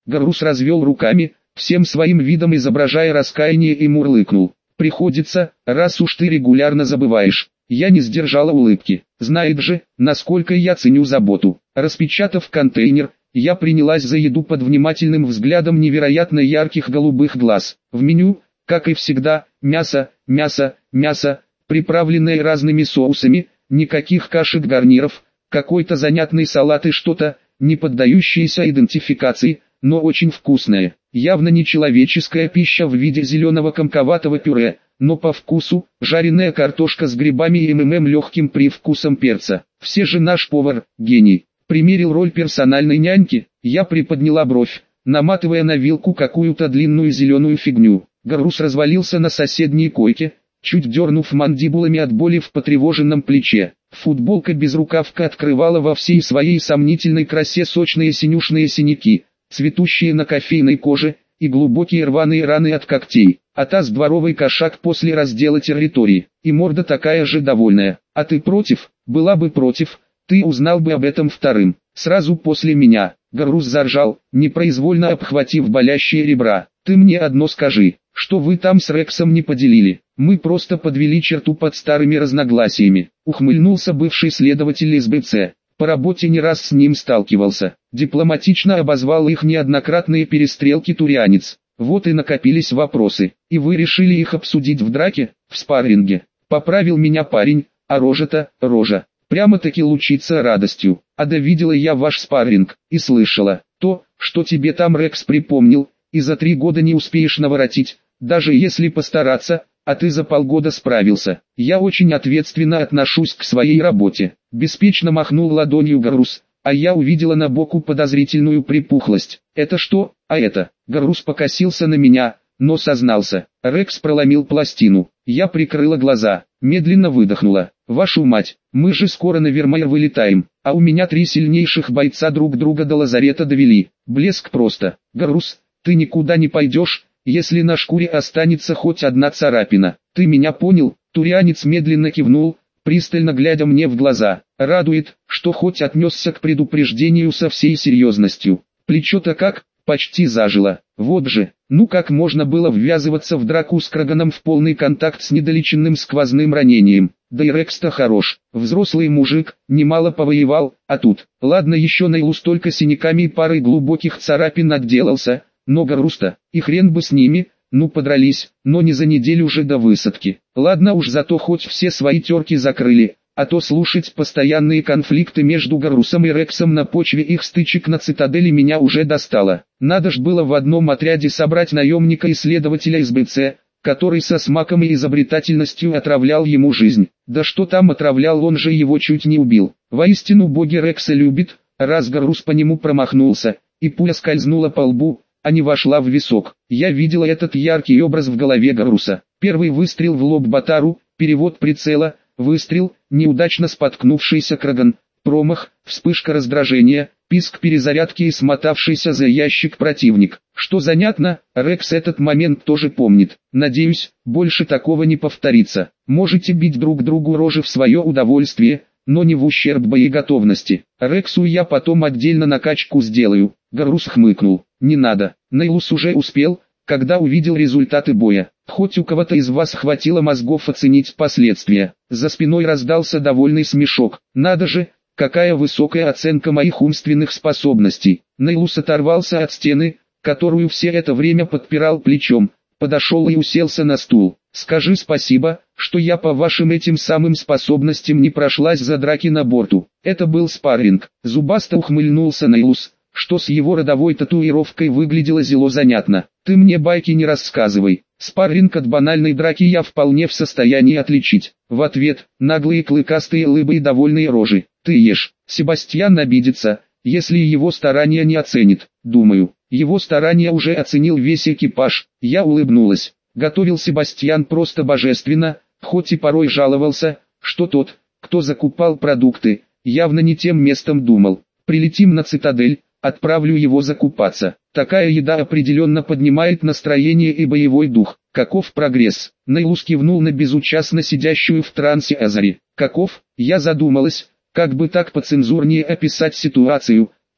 Гарус развел руками, всем своим видом изображая раскаяние, и мурлыкнул. Приходится, раз уж ты регулярно забываешь. Я не сдержала улыбки. Знает же, насколько я ценю заботу. Распечатав контейнер, я принялась за еду под внимательным взглядом невероятно ярких голубых глаз. В меню, как и всегда, мясо, мясо, мясо, приправленное разными соусами, никаких кашек, гарниров, какой-то занятный салат и что-то, не поддающееся идентификации, но очень вкусное. Явно не человеческая пища в виде зеленого комковатого пюре, но по вкусу, жареная картошка с грибами и легким привкусом перца. Все же наш повар, гений. Примерил роль персональной няньки, я приподняла бровь, наматывая на вилку какую-то длинную зеленую фигню. Гарус развалился на соседней койке, чуть дернув мандибулами от боли в потревоженном плече. Футболка-безрукавка открывала во всей своей сомнительной красе сочные синюшные синяки, цветущие на кофейной коже, и глубокие рваные раны от когтей. А таз дворовый кошак после раздела территории, и морда такая же довольная. А ты против? Была бы против, ты узнал бы об этом вторым, сразу после меня. Гарус заржал, непроизвольно обхватив болящие ребра. Ты мне одно скажи, что вы там с Рексом не поделили? Мы просто подвели черту под старыми разногласиями. Ухмыльнулся бывший следователь СБЦ. По работе не раз с ним сталкивался. Дипломатично обозвал их неоднократные перестрелки турианец. Вот и накопились вопросы. И вы решили их обсудить в драке, в спарринге. Поправил меня парень, а рожа-то, рожа. Прямо-таки лучится радостью. А да видела я ваш спарринг, и слышала. То, что тебе там Рекс припомнил, и за 3 года не успеешь наворотить, даже если постараться, а ты за полгода справился. Я очень ответственно отношусь к своей работе. Беспечно махнул ладонью Гарус, а я увидела на боку подозрительную припухлость. Это что? А это? Гарус покосился на меня, но сознался. Рекс проломил пластину. Я прикрыла глаза, медленно выдохнула. Вашу мать, мы же скоро на Вермеер вылетаем, а у меня 3 сильнейших бойца друг друга до лазарета довели. Блеск просто. Гарус, ты никуда не пойдешь, если на шкуре останется хоть одна царапина. Ты меня понял? Турианец медленно кивнул, пристально глядя мне в глаза. Радует, что хоть отнесся к предупреждению со всей серьезностью. Плечо-то как? Почти зажило. Вот же, ну как можно было ввязываться в драку с Краганом в полный контакт с недолеченным сквозным ранением? Да и Рекс-то хорош, взрослый мужик, немало повоевал, а тут, ладно еще Нейлу столько синяками и парой глубоких царапин отделался, но Гарус-то, и хрен бы с ними, ну подрались, но не за неделю же до высадки. Ладно уж, зато хоть все свои терки закрыли, а то слушать постоянные конфликты между Гарусом и Рексом на почве их стычек на цитадели меня уже достало. Надо ж было в одном отряде собрать наемника-исследователя СБЦ, который со смаком и изобретательностью отравлял ему жизнь. Да что там отравлял, он же его чуть не убил. Воистину боги Рекса любит, раз Гарус по нему промахнулся, и пуля скользнула по лбу, а не вошла в висок. Я видела этот яркий образ в голове Гаруса. Первый выстрел в лоб Батару, перевод прицела, выстрел, неудачно споткнувшийся Краган, промах, вспышка раздражения, писк перезарядки и смотавшийся за ящик противник. Что занятно, Рекс этот момент тоже помнит. Надеюсь, больше такого не повторится. Можете бить друг другу рожи в свое удовольствие, но не в ущерб боеготовности. Рексу я потом отдельно накачку сделаю. Гарус хмыкнул. Не надо, Нейлус уже успел, когда увидел результаты боя. Хоть у кого-то из вас хватило мозгов оценить последствия. За спиной раздался довольный смешок. Надо же, какая высокая оценка моих умственных способностей. Нейлус оторвался от стены, которую все это время подпирал плечом, подошел и уселся на стул. Скажи спасибо, что я по вашим этим самым способностям не прошлась за драки на борту. Это был спарринг. Зубасто ухмыльнулся Нейлус, что с его родовой татуировкой выглядело зело занятно. Ты мне байки не рассказывай. Спарринг от банальной драки я вполне в состоянии отличить. В ответ, наглые клыкастые лыбы и довольные рожи. Ты ешь. Себастьян обидится, если его старания не оценит. Думаю, его старания уже оценил весь экипаж. Я улыбнулась. Готовил Себастьян просто божественно, хоть и порой жаловался, что тот, кто закупал продукты, явно не тем местом думал. Прилетим на цитадель, отправлю его закупаться. Такая еда определенно поднимает настроение и боевой дух. Каков прогресс? Нейлус кивнул на безучастно сидящую в трансе Азари. Каков? Я задумалась, как бы так поцензурнее описать ситуацию,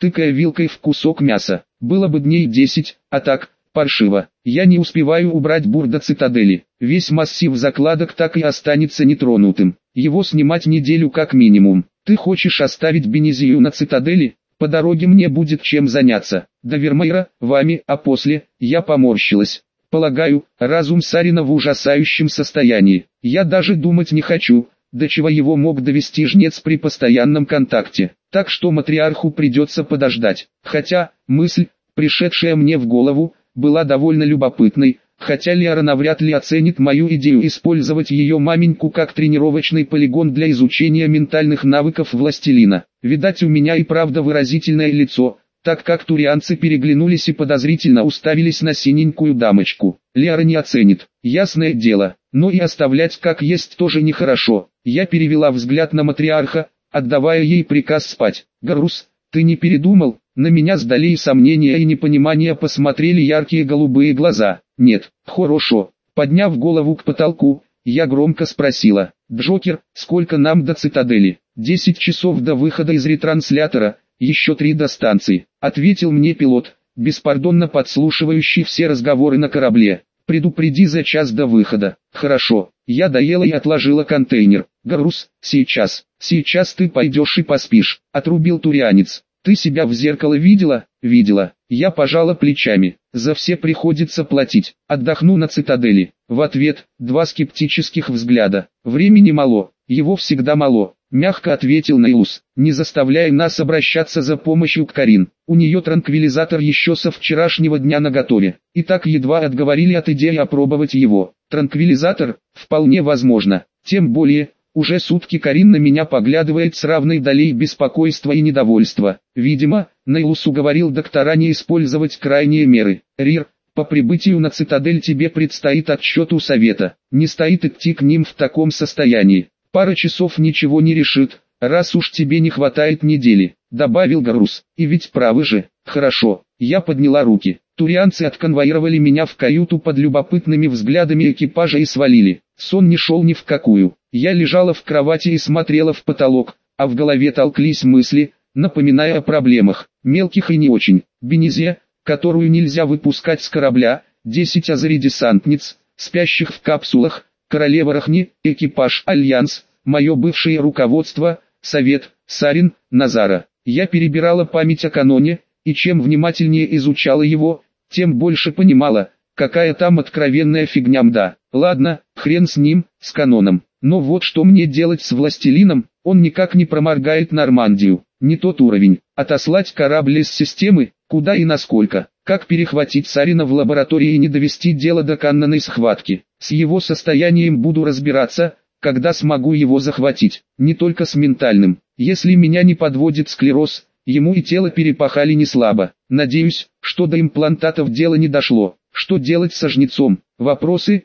тыкая вилкой в кусок мяса. Было бы дней 10, а так, паршиво. Я не успеваю убрать бур до цитадели. Весь массив закладок так и останется нетронутым. Его снимать неделю как минимум. Ты хочешь оставить Бенезию на цитадели? По дороге мне будет чем заняться. До Вермеера, вами, а после, я поморщилась. Полагаю, разум Сарина в ужасающем состоянии. Я даже думать не хочу, до чего его мог довести жнец при постоянном контакте. Так что матриарху придется подождать. Хотя, мысль, пришедшая мне в голову, была довольно любопытной, хотя Лиара навряд ли оценит мою идею использовать ее маменьку как тренировочный полигон для изучения ментальных навыков властелина. Видать, у меня и правда выразительное лицо, так как турианцы переглянулись и подозрительно уставились на синенькую дамочку. Лиара не оценит, ясное дело, но и оставлять как есть тоже нехорошо. Я перевела взгляд на матриарха, отдавая ей приказ спать. «Гарус, ты не передумал?» На меня с долей сомнения и непонимания посмотрели яркие голубые глаза. «Нет, хорошо». Подняв голову к потолку, я громко спросила: «Джокер, сколько нам до цитадели?» 10 часов до выхода из ретранслятора, еще 3 до станции», — ответил мне пилот, беспардонно подслушивающий все разговоры на корабле. «Предупреди за час до выхода». «Хорошо». Я доела и отложила контейнер. «Гарус, сейчас ты пойдешь и поспишь», — отрубил турианец. «Ты себя в зеркало видела?» «Видела». Я пожала плечами. «За все приходится платить. Отдохну на цитадели». В ответ, 2 скептических взгляда. «Времени мало, его всегда мало», — мягко ответил Нейлус, не заставляя нас обращаться за помощью к Карин. У нее транквилизатор еще со вчерашнего дня наготове. И так едва отговорили от идеи опробовать его. Транквилизатор? Вполне возможно. Тем более, уже сутки Карин на меня поглядывает с равной долей беспокойства и недовольства. Видимо, Нейлус уговорил доктора не использовать крайние меры. «Рир, по прибытию на цитадель тебе предстоит отчет у совета. Не стоит идти к ним в таком состоянии. Пара часов ничего не решит, раз уж тебе не хватает недели», — добавил Гарус. «И ведь правы же». «Хорошо». Я подняла руки. Турианцы отконвоировали меня в каюту под любопытными взглядами экипажа и свалили. Сон не шел ни в какую. Я лежала в кровати и смотрела в потолок, а в голове толклись мысли, напоминая о проблемах, мелких и не очень. Бенезия, которую нельзя выпускать с корабля, 10 азари-десантниц, спящих в капсулах, королева Рахни, экипаж Альянс, мое бывшее руководство, совет, Сарин, Назара. Я перебирала память о каноне, и чем внимательнее изучала его, тем больше понимала, какая там откровенная фигня мда. Ладно, хрен с ним, с каноном. Но вот что мне делать с властелином, он никак не проморгает Нормандию. Не тот уровень. Отослать корабль из системы, куда и насколько. Как перехватить Сарина в лаборатории и не довести дело до каннонной схватки. С его состоянием буду разбираться, когда смогу его захватить. Не только с ментальным. Если меня не подводит склероз, ему и тело перепахали не слабо. Надеюсь, что до имплантатов дело не дошло. Что делать со жнецом? Вопросы.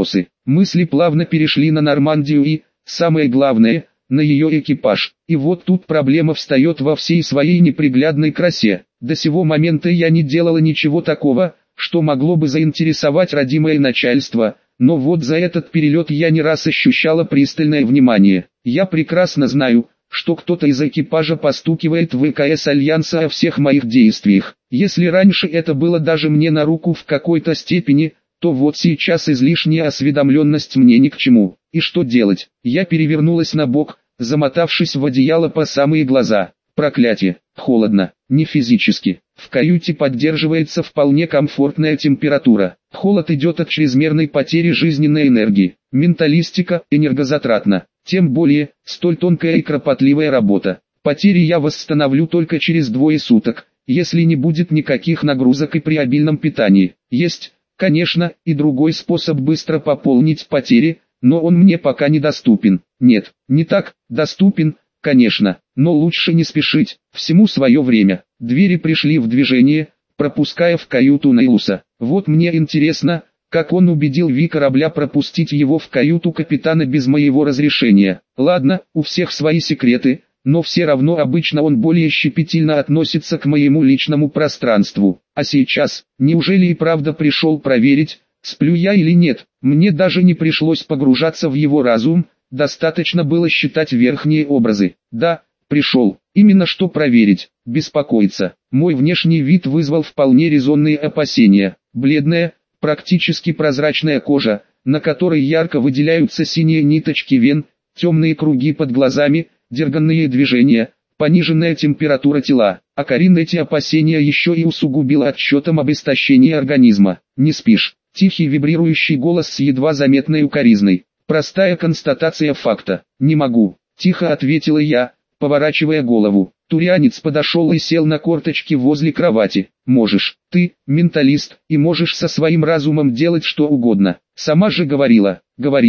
Мысли плавно перешли на Нормандию и, самое главное, на ее экипаж. И вот тут проблема встает во всей своей неприглядной красе. До сего момента я не делала ничего такого, что могло бы заинтересовать родимое начальство, но вот за этот перелет я не раз ощущала пристальное внимание. Я прекрасно знаю, что кто-то из экипажа постукивает в ВКС Альянса о всех моих действиях. Если раньше это было даже мне на руку в какой-то степени, то вот сейчас излишняя осведомленность мне ни к чему. И что делать? Я перевернулась на бок, замотавшись в одеяло по самые глаза. Проклятие, холодно, не физически. В каюте поддерживается вполне комфортная температура. Холод идет от чрезмерной потери жизненной энергии. Менталистика энергозатратна. Тем более, столь тонкая и кропотливая работа. Потери я восстановлю только через 2 суток, если не будет никаких нагрузок и при обильном питании. Есть, конечно, и другой способ быстро пополнить потери, но он мне пока недоступен. Нет, не так, доступен, конечно, но лучше не спешить, всему свое время. Двери пришли в движение, пропуская в каюту Нейлуса. Вот мне интересно, как он убедил Ви корабля пропустить его в каюту капитана без моего разрешения. Ладно, у всех свои секреты, но все равно обычно он более щепетильно относится к моему личному пространству. А сейчас, неужели и правда пришел проверить, сплю я или нет? Мне даже не пришлось погружаться в его разум, достаточно было считать верхние образы. Да, пришел. Именно что проверить, беспокоиться. Мой внешний вид вызвал вполне резонные опасения. Бледная, практически прозрачная кожа, на которой ярко выделяются синие ниточки вен, темные круги под глазами, дерганные движения, пониженная температура тела. А Карин эти опасения еще и усугубила отчетом об истощении организма. «Не спишь?» Тихий вибрирующий голос с едва заметной укоризной. Простая констатация факта. «Не могу», — тихо ответила я, поворачивая голову. Турианец подошел и сел на корточки возле кровати. «Можешь, ты, менталист, и можешь со своим разумом делать что угодно. Сама же говорила».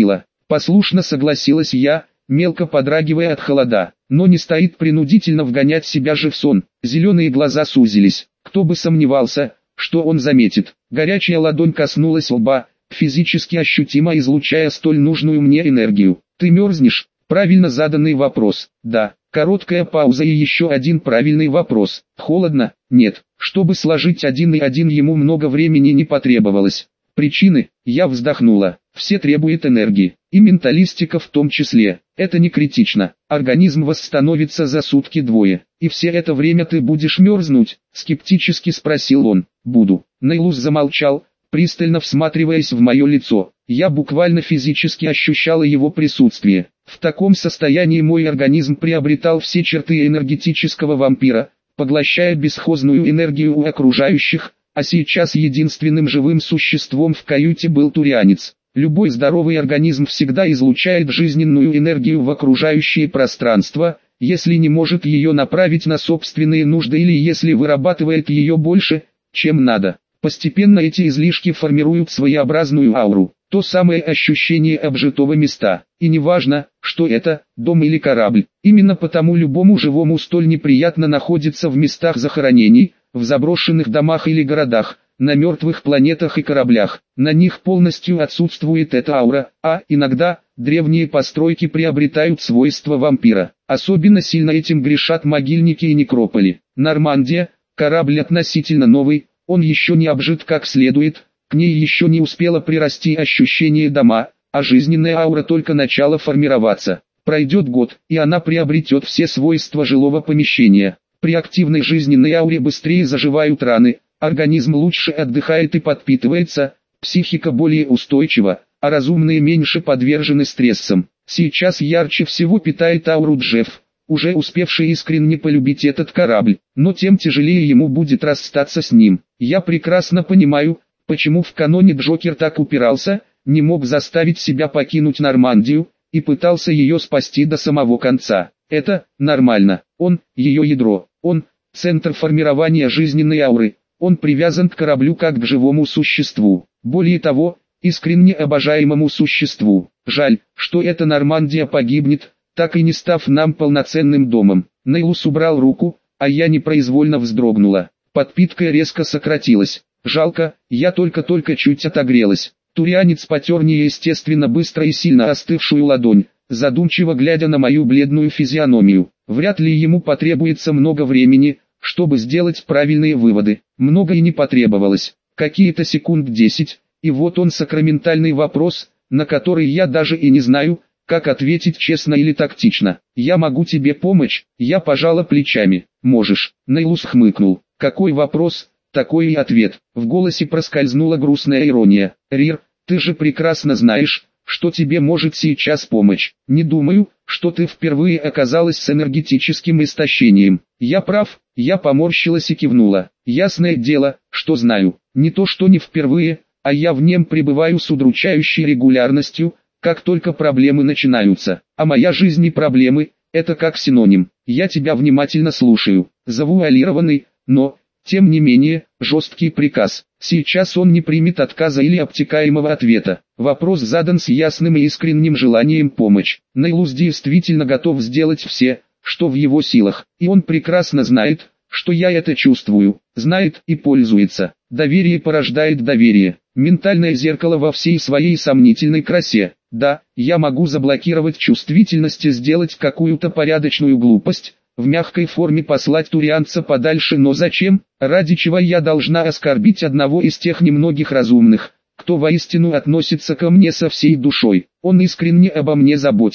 Послушно согласилась я, мелко подрагивая от холода. Но не стоит принудительно вгонять себя же в сон. Зеленые глаза сузились. Кто бы сомневался, что он заметит. Горячая ладонь коснулась лба, физически ощутимо излучая столь нужную мне энергию. «Ты мерзнешь?» Правильно заданный вопрос. «Да». Короткая пауза и еще один правильный вопрос. «Холодно?» «Нет». Чтобы сложить один и один, ему много времени не потребовалось. Причины? Я вздохнула. Все требуют энергии. И менталистика в том числе. Это не критично. Организм восстановится за сутки-двое. И все это время ты будешь мерзнуть? Скептически спросил он. Буду. Нейлус замолчал, пристально всматриваясь в мое лицо. Я буквально физически ощущала его присутствие. В таком состоянии мой организм приобретал все черты энергетического вампира, поглощая бесхозную энергию у окружающих, а сейчас единственным живым существом в каюте был турианец. Любой здоровый организм всегда излучает жизненную энергию в окружающее пространство, если не может ее направить на собственные нужды или если вырабатывает ее больше, чем надо. Постепенно эти излишки формируют своеобразную ауру, то самое ощущение обжитого места. И неважно, что это, дом или корабль. Именно потому любому живому столь неприятно находиться в местах захоронений, в заброшенных домах или городах, на мертвых планетах и кораблях. На них полностью отсутствует эта аура, а иногда древние постройки приобретают свойства вампира. Особенно сильно этим грешат могильники и некрополи. Нормандия, корабль относительно новый, он еще не обжит как следует, к ней еще не успело прирасти ощущение дома, а жизненная аура только начала формироваться. Пройдет год, и она приобретет все свойства жилого помещения. При активной жизненной ауре быстрее заживают раны, организм лучше отдыхает и подпитывается, психика более устойчива, а разумные меньше подвержены стрессам. Сейчас ярче всего питает ауру Джефф, уже успевший искренне полюбить этот корабль, но тем тяжелее ему будет расстаться с ним. Я прекрасно понимаю, почему в каноне Джокер так упирался, не мог заставить себя покинуть Нормандию, и пытался ее спасти до самого конца. Это нормально, он, ее ядро, он, центр формирования жизненной ауры, он привязан к кораблю как к живому существу, более того, искренне обожаемому существу. Жаль, что эта Нормандия погибнет, так и не став нам полноценным домом. Нейлус убрал руку, а я непроизвольно вздрогнула. Подпитка резко сократилась. Жалко, я только чуть отогрелась. Турианец потер неестественно быстро и сильно остывшую ладонь, задумчиво глядя на мою бледную физиономию. Вряд ли ему потребуется много времени, чтобы сделать правильные выводы. Много и не потребовалось. Какие-то секунд 10, и вот он сакраментальный вопрос, на который я даже и не знаю, как ответить честно или тактично. «Я могу тебе помочь?» Я пожала плечами. «Можешь». Нейлус хмыкнул. «Какой вопрос, такой и ответ». В голосе проскользнула грустная ирония. «Рир, ты же прекрасно знаешь, что тебе может сейчас помочь. Не думаю, что ты впервые оказалась с энергетическим истощением». «Я прав?» Я поморщилась и кивнула. «Ясное дело, что знаю. Не то что не впервые, а я в нем пребываю с удручающей регулярностью, как только проблемы начинаются. А моя жизнь и проблемы – это как синоним. Я тебя внимательно слушаю». Завуалированный, но, тем не менее, жесткий приказ. Сейчас он не примет отказа или обтекаемого ответа. Вопрос задан с ясным и искренним желанием помочь. Нейлус действительно готов сделать все, что в его силах. И он прекрасно знает, что я это чувствую. Знает и пользуется. Доверие порождает доверие. Ментальное зеркало во всей своей сомнительной красе. Да, я могу заблокировать чувствительность и сделать какую-то порядочную глупость, в мягкой форме послать турианца подальше, но зачем? Ради чего я должна оскорбить одного из тех немногих разумных, кто воистину относится ко мне со всей душой? Он искренне обо мне заботится.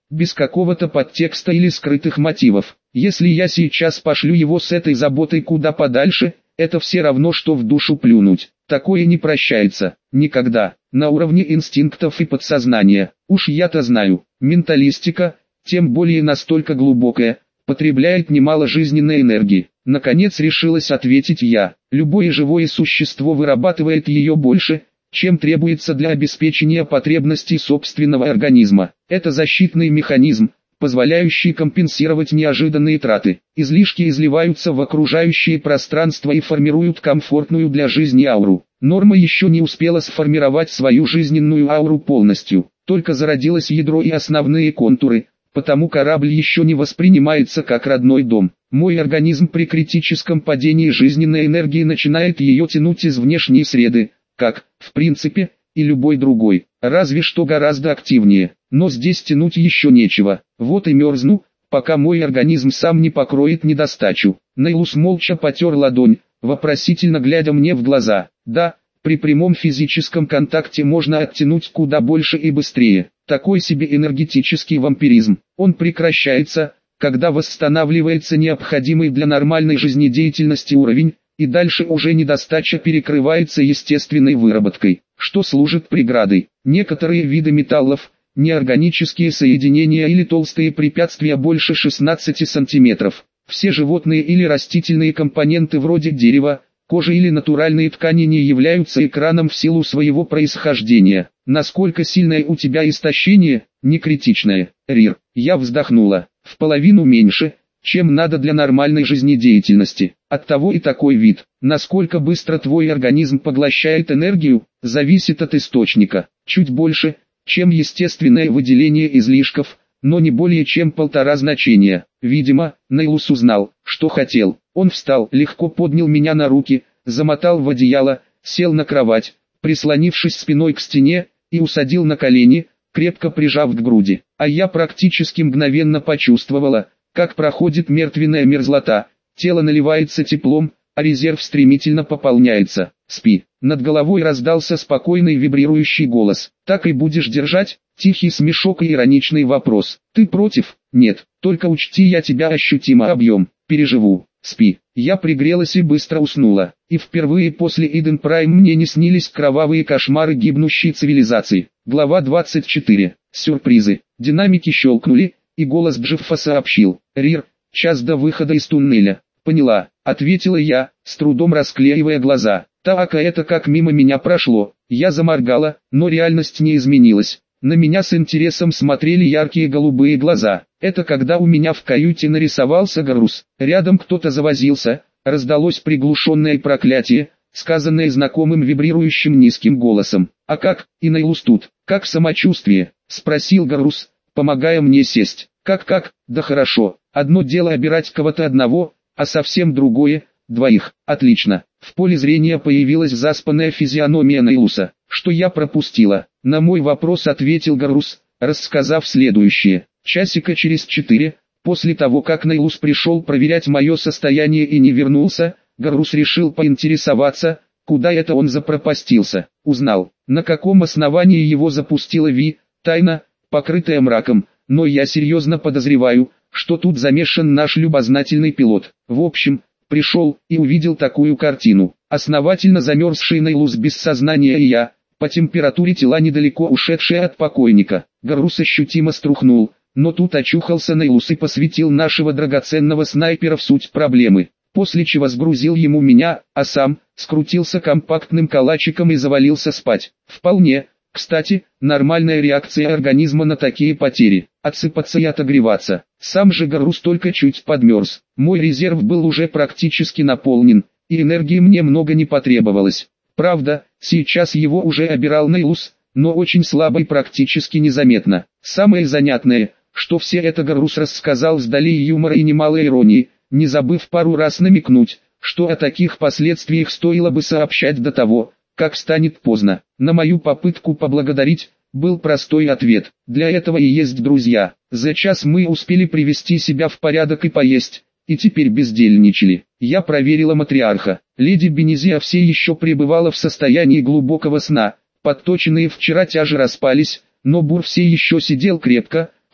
без какого-то подтекста или скрытых мотивов. Если я сейчас пошлю его с этой заботой куда подальше, это все равно, что в душу плюнуть. Такое не прощается, никогда, на уровне инстинктов и подсознания. Уж я-то знаю, менталистика, тем более настолько глубокая, потребляет немало жизненной энергии. Наконец решилась ответить я. Любое живое существо вырабатывает ее больше, чем требуется для обеспечения потребностей собственного организма. Это защитный механизм, позволяющий компенсировать неожиданные траты. Излишки изливаются в окружающее пространство и формируют комфортную для жизни ауру. Норма еще не успела сформировать свою жизненную ауру полностью, только зародилось ядро и основные контуры, потому корабль еще не воспринимается как родной дом. Мой организм при критическом падении жизненной энергии начинает ее тянуть из внешней среды, как, в принципе, и любой другой, разве что гораздо активнее. Но здесь тянуть еще нечего, вот и мерзну, пока мой организм сам не покроет недостачу. Нейлус молча потер ладонь, вопросительно глядя мне в глаза. Да, при прямом физическом контакте можно оттянуть куда больше и быстрее. Такой себе энергетический вампиризм. Он прекращается, когда восстанавливается необходимый для нормальной жизнедеятельности уровень, и дальше уже недостача перекрывается естественной выработкой, что служит преградой. Некоторые виды металлов, неорганические соединения или толстые препятствия больше 16 сантиметров. Все животные или растительные компоненты вроде дерева, кожи или натуральные ткани не являются экраном в силу своего происхождения. Насколько сильное у тебя истощение, не критичное, Рир. Я вздохнула. В половину меньше, чем надо для нормальной жизнедеятельности. Оттого и такой вид. Насколько быстро твой организм поглощает энергию, зависит от источника. Чуть больше, чем естественное выделение излишков, но не более чем 1,5 значения. Видимо, Нейлус узнал, что хотел. Он встал, легко поднял меня на руки, замотал в одеяло, сел на кровать, прислонившись спиной к стене, и усадил на колени, крепко прижав к груди. А я практически мгновенно почувствовала, как проходит мертвенная мерзлота, тело наливается теплом, а резерв стремительно пополняется. «Спи». Над головой раздался спокойный вибрирующий голос. «Так и будешь держать?» Тихий смешок и ироничный вопрос. «Ты против?» «Нет, только учти, я тебя ощутимо объем. Переживу. Спи». Я пригрелась и быстро уснула. И впервые после Иден Прайм мне не снились кровавые кошмары гибнущей цивилизации. Глава 24. Сюрпризы. Динамики щелкнули, и голос Джеффа сообщил. «Рир, час до выхода из туннеля». «Поняла», — ответила я, с трудом расклеивая глаза. Так это как мимо меня прошло. Я заморгала, но реальность не изменилась. На меня с интересом смотрели яркие голубые глаза. Это когда у меня в каюте нарисовался Гарус. Рядом кто-то завозился, раздалось приглушенное проклятие, сказанное знакомым вибрирующим низким голосом. «А как, и Нейлус тут, как самочувствие?» — спросил Гарус, помогая мне сесть. «Как? Да хорошо. Одно дело обирать кого-то одного, а совсем другое — двоих. Отлично». В поле зрения появилась заспанная физиономия Нейлуса. «Что я пропустила?» На мой вопрос ответил Гарус, рассказав следующее. Часика через 4, после того как Нейлус пришел проверять мое состояние и не вернулся, Гарус решил поинтересоваться, куда это он запропастился. Узнал, на каком основании его запустила Ви, тайна, покрытая мраком, но я серьезно подозреваю, что тут замешан наш любознательный пилот. В общем, пришел и увидел такую картину. Основательно замерзший Нейлус без сознания и я, по температуре тела недалеко ушедшие от покойника. Гарус ощутимо струхнул, но тут очухался Нейлус и посвятил нашего драгоценного снайпера в суть проблемы, после чего сгрузил ему меня, а сам скрутился компактным калачиком и завалился спать. Вполне, кстати, нормальная реакция организма на такие потери, отсыпаться и отогреваться. Сам же Гарус только чуть подмерз. Мой резерв был уже практически наполнен, и энергии мне много не потребовалось. Правда, сейчас его уже обирал Нейлус, но очень слабо и практически незаметно. Самое занятное, что все это Гарус рассказал с долей юмора и немалой иронии, не забыв пару раз намекнуть, что о таких последствиях стоило бы сообщать до того, как станет поздно. На мою попытку поблагодарить, был простой ответ. Для этого и есть друзья. За час мы успели привести себя в порядок и поесть, и теперь бездельничали. Я проверила матриарха. Леди Бенезия все еще пребывала в состоянии глубокого сна. Подточенные вчера тяжи распались, но Бур все еще сидел крепко,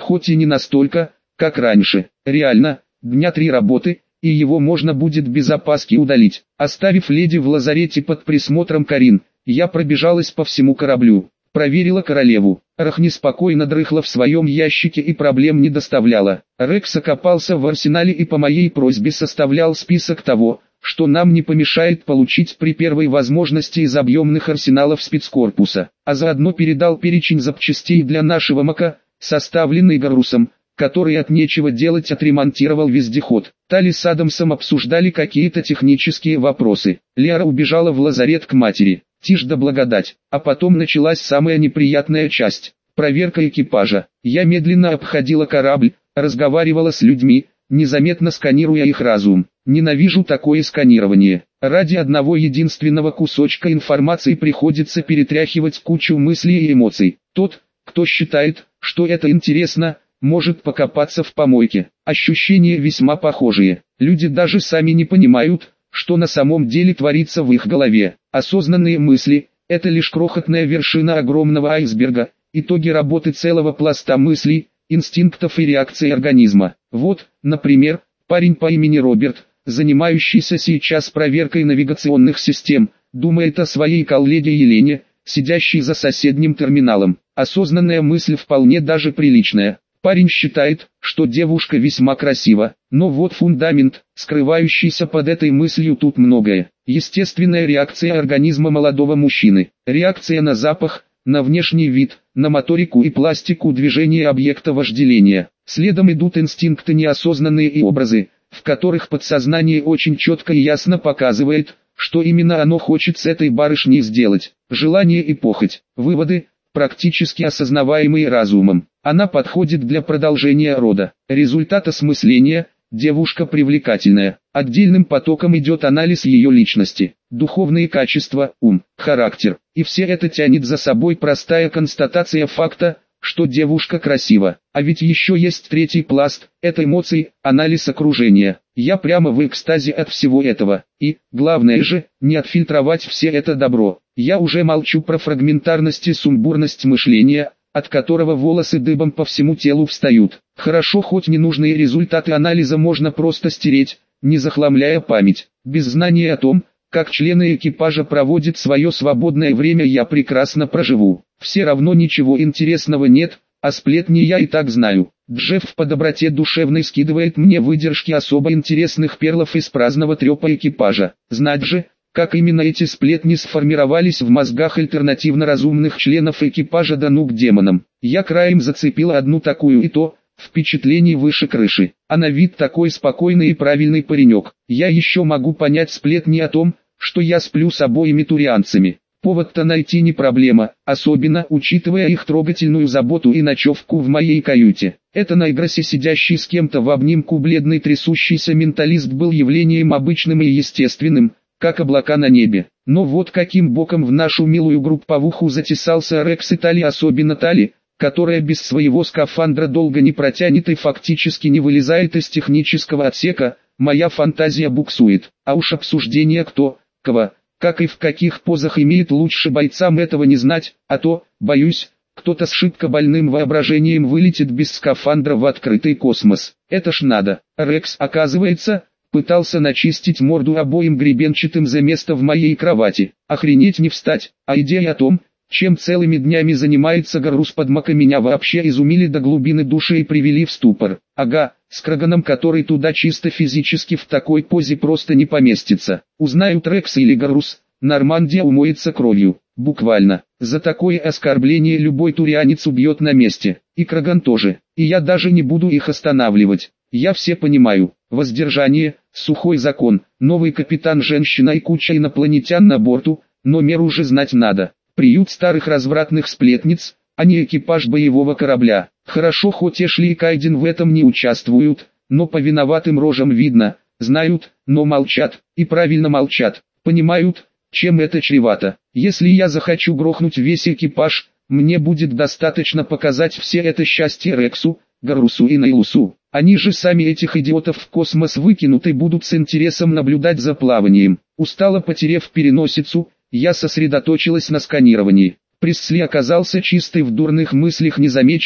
хоть и не настолько, как раньше. Реально, дня 3 работы, и его можно будет без опаски удалить. Оставив леди в лазарете под присмотром Карин, я пробежалась по всему кораблю. Проверила королеву. Рахни спокойно дрыхла в своем ящике и проблем не доставляла. Рекс окопался в арсенале и по моей просьбе составлял список того, что нам не помешает получить при первой возможности из объемных арсеналов спецкорпуса, а заодно передал перечень запчастей для нашего МАКа, составленный Гаррусом, который от нечего делать отремонтировал вездеход. Тали с Адамсом обсуждали какие-то технические вопросы. Лера убежала в лазарет к матери. Тишь да благодать. А потом началась самая неприятная часть – проверка экипажа. Я медленно обходила корабль, разговаривала с людьми, незаметно сканируя их разум. Ненавижу такое сканирование. Ради одного единственного кусочка информации приходится перетряхивать кучу мыслей и эмоций. Тот, кто считает, что это интересно, может покопаться в помойке. Ощущения весьма похожие. Люди даже сами не понимают, что на самом деле творится в их голове. Осознанные мысли – это лишь крохотная вершина огромного айсберга, итоги работы целого пласта мыслей, инстинктов и реакций организма. Вот, например, парень по имени Роберт, занимающийся сейчас проверкой навигационных систем, думает о своей коллеге Елене, сидящей за соседним терминалом. Осознанная мысль вполне даже приличная. Парень считает, что девушка весьма красива, но вот фундамент, скрывающийся под этой мыслью, тут многое. Естественная реакция организма молодого мужчины, реакция на запах, на внешний вид, на моторику и пластику движения объекта вожделения. Следом идут инстинкты неосознанные и образы, в которых подсознание очень четко и ясно показывает, что именно оно хочет с этой барышней сделать. Желание и похоть, выводы, практически осознаваемые разумом. Она подходит для продолжения рода. Результат осмысления – девушка привлекательная. Отдельным потоком идет анализ ее личности, духовные качества, ум, характер. И все это тянет за собой простая констатация факта, что девушка красива. А ведь еще есть третий пласт – это эмоции, анализ окружения. Я прямо в экстазе от всего этого. И, главное же, не отфильтровать все это добро. Я уже молчу про фрагментарность и сумбурность мышления, от которого волосы дыбом по всему телу встают. Хорошо, хоть ненужные результаты анализа можно просто стереть, не захламляя память. Без знания о том, как члены экипажа проводят свое свободное время, я прекрасно проживу. Все равно ничего интересного нет, а сплетни я и так знаю. Джефф по доброте душевной скидывает мне выдержки особо интересных перлов из праздного трепа экипажа. Знать же, как именно эти сплетни сформировались в мозгах альтернативно разумных членов экипажа, да ну к демонам. Я краем зацепила одну такую, и то, впечатлений выше крыши. А на вид такой спокойный и правильный паренек. Я еще могу понять сплетни о том, что я сплю с обоими турианцами. Повод-то найти не проблема, особенно учитывая их трогательную заботу и ночевку в моей каюте. Это на Игросе сидящий с кем-то в обнимку бледный трясущийся менталист был явлением обычным и естественным, как облака на небе. Но вот каким боком в нашу милую групповуху затесался Рекс и Тали, особенно Тали, которая без своего скафандра долго не протянет и фактически не вылезает из технического отсека, моя фантазия буксует. А уж обсуждение кто, кого, как и в каких позах имеет, лучше бойцам этого не знать, а то, боюсь, кто-то с шибко больным воображением вылетит без скафандра в открытый космос. Это ж надо. Рекс, оказывается, пытался начистить морду обоим гребенчатым за место в моей кровати. Охренеть не встать, а идея о том, чем целыми днями занимается Гаррус под Мака, меня вообще изумили до глубины души и привели в ступор. Ага, с Краганом, который туда чисто физически в такой позе просто не поместится. Узнают Рекс или Гаррус, Нормандия умоется кровью. Буквально. За такое оскорбление любой турианец убьет на месте. И Краган тоже. И я даже не буду их останавливать. Я все понимаю. Воздержание, сухой закон, новый капитан женщина и куча инопланетян на борту, но меру же знать надо. Приют старых развратных сплетниц, а не экипаж боевого корабля. Хорошо, хоть Эшли и Кайден в этом не участвуют, но по виноватым рожам видно, знают, но молчат, и правильно молчат, понимают, чем это чревато. Если я захочу грохнуть весь экипаж, мне будет достаточно показать все это счастье Рексу, Гаррусу и Нейлусу. Они же сами этих идиотов в космос выкинут и будут с интересом наблюдать за плаванием. Устало потерев переносицу, я сосредоточилась на сканировании. Пресли оказался чистый в дурных мыслях, не замечен,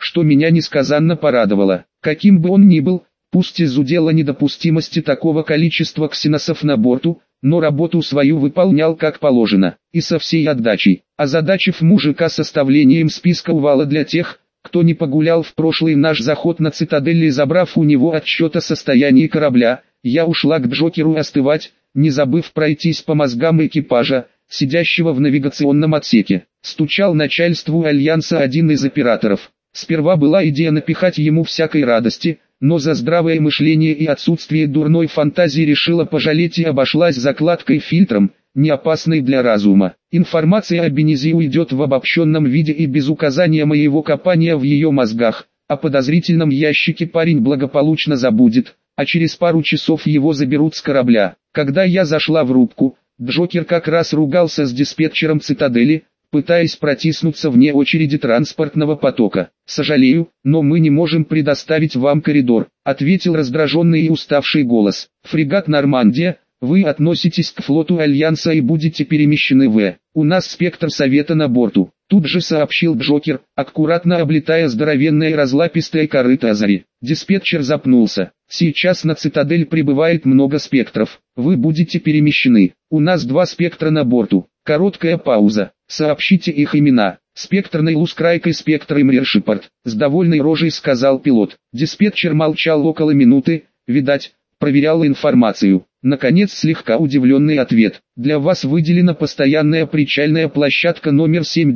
что меня несказанно порадовало. Каким бы он ни был, пусть из удела недопустимости такого количества ксеносов на борту, но работу свою выполнял как положено, и со всей отдачей, озадачив мужика составлением списка увала для тех, кто не погулял в прошлый наш заход на цитадель и забрав у него отчет о состоянии корабля, я ушла к Джокеру остывать, не забыв пройтись по мозгам экипажа, сидящего в навигационном отсеке. Стучал начальству Альянса один из операторов. Сперва была идея напихать ему всякой радости, но за здравое мышление и отсутствие дурной фантазии решила пожалеть и обошлась закладкой-фильтром, не опасной для разума. Информация о Бенези уйдет в обобщенном виде и без указания моего копания в ее мозгах. О подозрительном ящике парень благополучно забудет, а через пару часов его заберут с корабля. Когда я зашла в рубку, Джокер как раз ругался с диспетчером цитадели, пытаясь протиснуться вне очереди транспортного потока. «Сожалею, но мы не можем предоставить вам коридор», — ответил раздраженный и уставший голос. «Фрегат «Нормандия», вы относитесь к флоту Альянса и будете перемещены в... У нас спектр совета на борту», — тут же сообщил Джокер, аккуратно облетая здоровенное и разлапистое корыто Азари. Диспетчер запнулся. «Сейчас на цитадель прибывает много спектров. Вы будете перемещены. У нас 2 спектра на борту». Короткая пауза. «Сообщите их имена». «Спектр Нейлус Крайк и спектр Имрир Шипорт», — с довольной рожей сказал пилот. Диспетчер молчал около минуты, видать, проверял информацию. Наконец слегка удивленный ответ. «Для вас выделена постоянная причальная площадка номер 7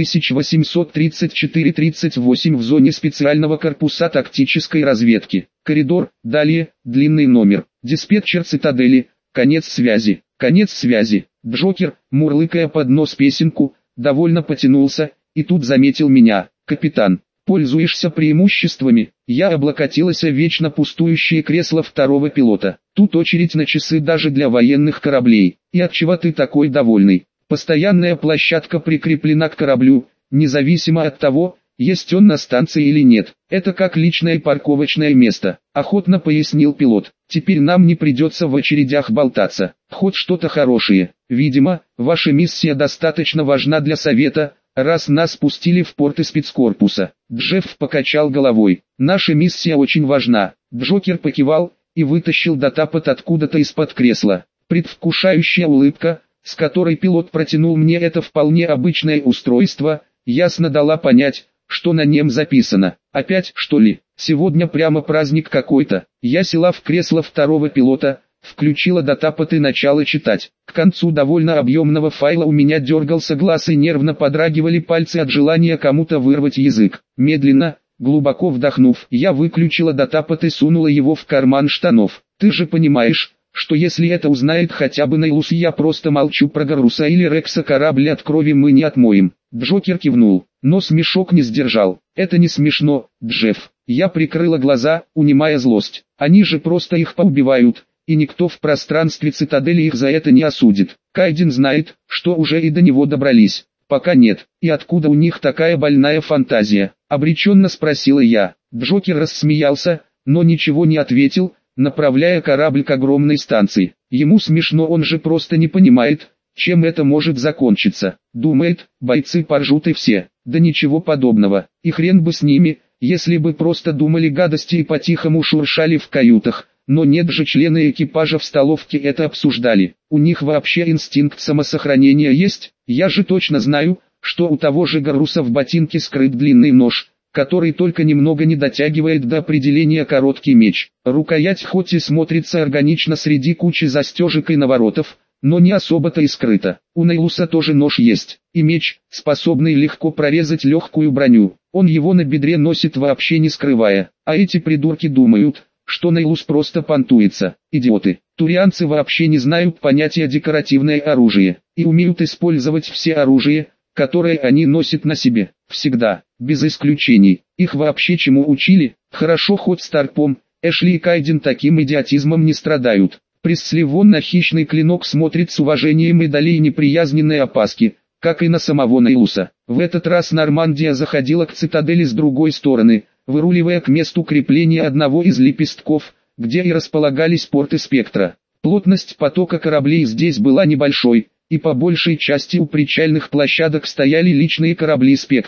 9834-38 в зоне специального корпуса тактической разведки. Коридор, далее, длинный номер. Диспетчер цитадели, конец связи». Конец связи. Джокер, мурлыкая под нос песенку, довольно потянулся, и тут заметил меня. «Капитан, пользуешься преимуществами?» Я облокотилась о вечно пустующее кресло второго пилота. «Тут очередь на часы даже для военных кораблей. И отчего ты такой довольный? Постоянная площадка прикреплена к кораблю, независимо от того, есть он на станции или нет. Это как личное парковочное место», — охотно пояснил пилот. «Теперь нам не придется в очередях болтаться. Хоть что-то хорошее. Видимо, ваша миссия достаточно важна для совета, раз нас пустили в порты спецкорпуса». Джефф покачал головой. «Наша миссия очень важна». Джокер покивал и вытащил датапад откуда-то из-под кресла. Предвкушающая улыбка, с которой пилот протянул мне это вполне обычное устройство, ясно дала понять, что на нем записано. «Опять, что ли? Сегодня прямо праздник какой-то». Я села в кресло второго пилота, включила датапад и начала читать. К концу довольно объемного файла у меня дергался глаз и нервно подрагивали пальцы от желания кому-то вырвать язык. Медленно, глубоко вдохнув, я выключила датапад и сунула его в карман штанов. «Ты же понимаешь, что если это узнает хотя бы Нейлус, я просто молчу про Гаруса или Рекса, корабль от крови мы не отмоем». Джокер кивнул, но смешок не сдержал. «Это не смешно, Джефф». Я прикрыла глаза, унимая злость. «Они же просто их поубивают, и никто в пространстве цитадели их за это не осудит. Кайден знает, что уже и до него добрались». «Пока нет. И откуда у них такая больная фантазия?» — обреченно спросила я. Джокер рассмеялся, но ничего не ответил, направляя корабль к огромной станции. Ему смешно, он же просто не понимает, чем это может закончиться. Думает, бойцы поржут и все. Да ничего подобного. И хрен бы с ними, если бы просто думали гадости и по-тихому шуршали в каютах. Но нет же, члены экипажа в столовке это обсуждали. У них вообще инстинкт самосохранения есть? Я же точно знаю, что у того же Гаруса в ботинке скрыт длинный нож, который только немного не дотягивает до определения короткий меч. Рукоять хоть и смотрится органично среди кучи застежек и наворотов, но не особо-то и скрыто. У Нейлуса тоже нож есть, и меч, способный легко прорезать легкую броню. Он его на бедре носит вообще не скрывая. А эти придурки думают, что Нейлус просто понтуется. Идиоты. Турианцы вообще не знают понятия декоративное оружие, и умеют использовать все оружие, которое они носят на себе. Всегда, без исключений. Их вообще чему учили? Хорошо, хоть Старпом, Эшли и Кайден таким идиотизмом не страдают. Пресли вон на хищный клинок смотрит с уважением и долей неприязненной опаски, как и на самого Нейлуса. В этот раз Нормандия заходила к цитадели с другой стороны, выруливая к месту крепления одного из лепестков, где и располагались порты спектра. Плотность потока кораблей здесь была небольшой, и по большей части у причальных площадок стояли личные корабли спектров.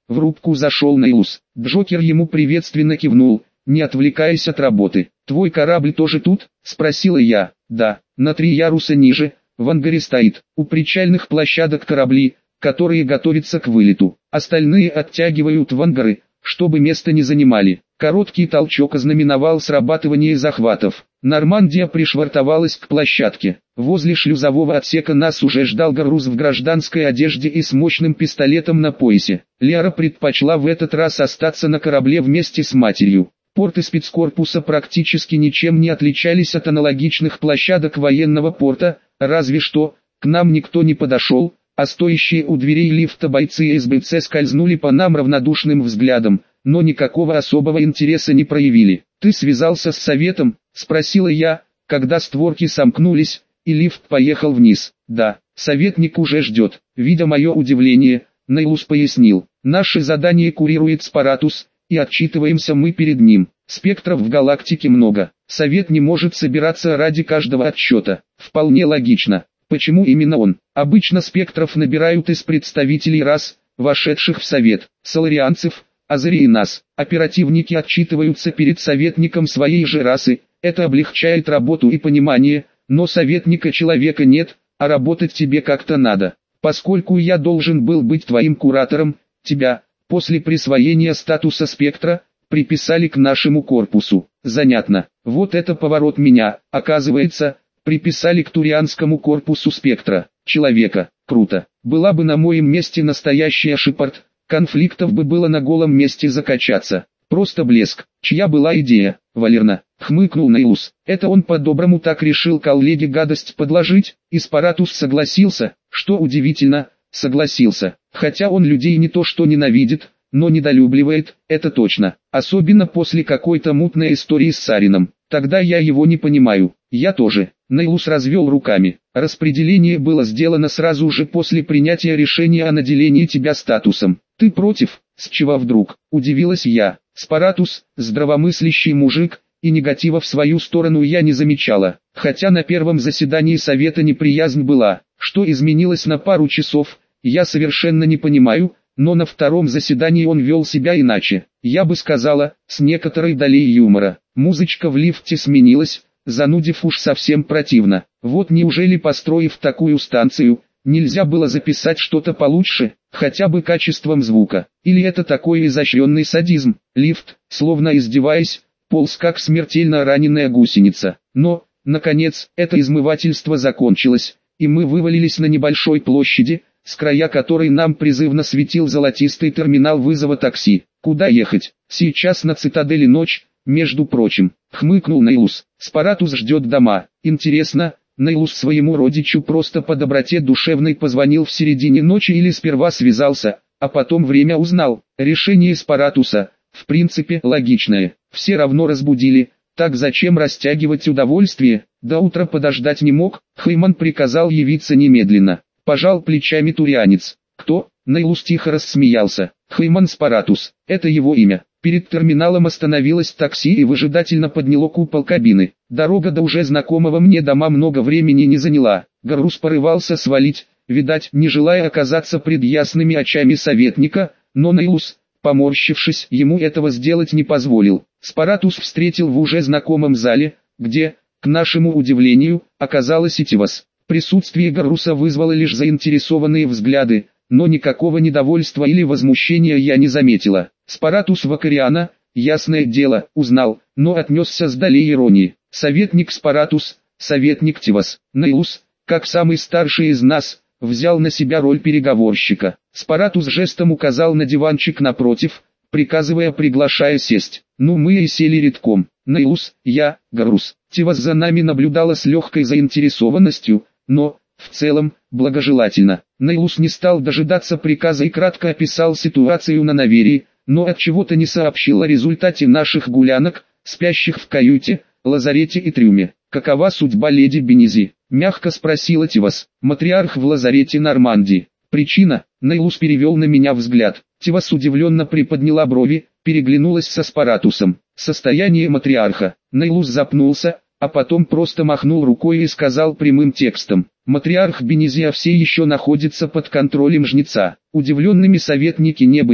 В рубку зашел Нейлус. Джокер ему приветственно кивнул, не отвлекаясь от работы. «Твой корабль тоже тут?» – спросила я. «Да, на 3 яруса ниже, в ангаре стоит. У причальных площадок корабли, которые готовятся к вылету. Остальные оттягивают в ангары, чтобы место не занимали». Короткий толчок ознаменовал срабатывание захватов. Нормандия пришвартовалась к площадке. Возле шлюзового отсека нас уже ждал Гаррус в гражданской одежде и с мощным пистолетом на поясе. Лера предпочла в этот раз остаться на корабле вместе с матерью. Порты спецкорпуса практически ничем не отличались от аналогичных площадок военного порта, разве что к нам никто не подошел, а стоящие у дверей лифта бойцы СБЦ скользнули по нам равнодушным взглядом, но никакого особого интереса не проявили. «Ты связался с советом?» – спросила я, когда створки сомкнулись, и лифт поехал вниз. «Да, советник уже ждет». Видя мое удивление, Нейлус пояснил: «Наше задание курирует Спаратус, и отчитываемся мы перед ним. Спектров в галактике много. Совет не может собираться ради каждого отчета. Вполне логично. Почему именно он? Обычно спектров набирают из представителей рас, вошедших в совет, соларианцев, азари и нас. Оперативники отчитываются перед советником своей же расы, это облегчает работу и понимание, но советника человека нет, а работать тебе как-то надо. Поскольку я должен был быть твоим куратором, тебя, после присвоения статуса спектра, приписали к нашему корпусу. Занятно. Вот это поворот меня, оказывается, приписали к Турианскому корпусу спектра, человека. Круто. Была бы на моем месте настоящая Шепард, конфликтов бы было на голом месте закачаться. Просто блеск. Чья была идея? Валерна, хмыкнул Нейлус. Это он по-доброму так решил коллеге гадость подложить, и Спаратус согласился, что удивительно, согласился. Хотя он людей не то что ненавидит, но недолюбливает, это точно. Особенно после какой-то мутной истории с Сарином. Тогда я его не понимаю. Я тоже. Нейлус развел руками. Распределение было сделано сразу же после принятия решения о наделении тебя статусом. Ты против? С чего вдруг? Удивилась я. Спаратус, здравомыслящий мужик, и негатива в свою сторону я не замечала. Хотя на первом заседании совета неприязнь была. Что изменилось на пару часов, я совершенно не понимаю, но на втором заседании он вел себя иначе. Я бы сказала, с некоторой долей юмора. Музычка в лифте сменилась, занудив уж совсем противно. Вот неужели, построив такую станцию, нельзя было записать что-то получше, хотя бы качеством звука? Или это такой изощренный садизм? Лифт, словно издеваясь, полз как смертельно раненая гусеница. Но, наконец, это измывательство закончилось, и мы вывалились на небольшой площади, с края которой нам призывно светил золотистый терминал вызова такси. Куда ехать? Сейчас на цитадели ночь, между прочим, хмыкнул Нейлус. Спаратус ждет дома. Интересно, Нейлус своему родичу просто по доброте душевной позвонил в середине ночи или сперва связался, а потом время узнал. Решение Спаратуса, в принципе, логичное. Все равно разбудили, так зачем растягивать удовольствие? До утра подождать не мог, Хейман приказал явиться немедленно. Пожал плечами турианец. Кто? Нейлус тихо рассмеялся. Хейман Спаратус, это его имя. Перед терминалом остановилось такси и выжидательно подняло купол кабины. Дорога до уже знакомого мне дома много времени не заняла. Гаррус порывался свалить, видать, не желая оказаться пред ясными очами советника, но Нейлус, поморщившись, ему этого сделать не позволил. Спаратус встретил в уже знакомом зале, где, к нашему удивлению, оказалась Итивас. Присутствие Гарруса вызвало лишь заинтересованные взгляды, но никакого недовольства или возмущения я не заметила. Спаратус Вакариана, ясное дело, узнал, но отнесся с долей иронии. Советник Спаратус, советник Тивас. Нейлус, как самый старший из нас, взял на себя роль переговорщика. Спаратус жестом указал на диванчик напротив, приказывая, приглашая сесть. Ну мы и сели редком. Нейлус, я, Гаррус. Тивас за нами наблюдала с легкой заинтересованностью, но, в целом, благожелательно. Нейлус не стал дожидаться приказа и кратко описал ситуацию на Наверии, но от чего-то не сообщил о результате наших гулянок, спящих в каюте, лазарете и трюме. «Какова судьба леди Бенези?» – мягко спросила Тивас. «Матриарх в лазарете Нормандии». «Причина?» – Нейлус перевел на меня взгляд. Тивас удивленно приподняла брови, переглянулась со Спаратусом. «Состояние матриарха». Нейлус запнулся, а потом просто махнул рукой и сказал прямым текстом: «Матриарх Бенезия все еще находится под контролем жнеца». Удивленными советники не были,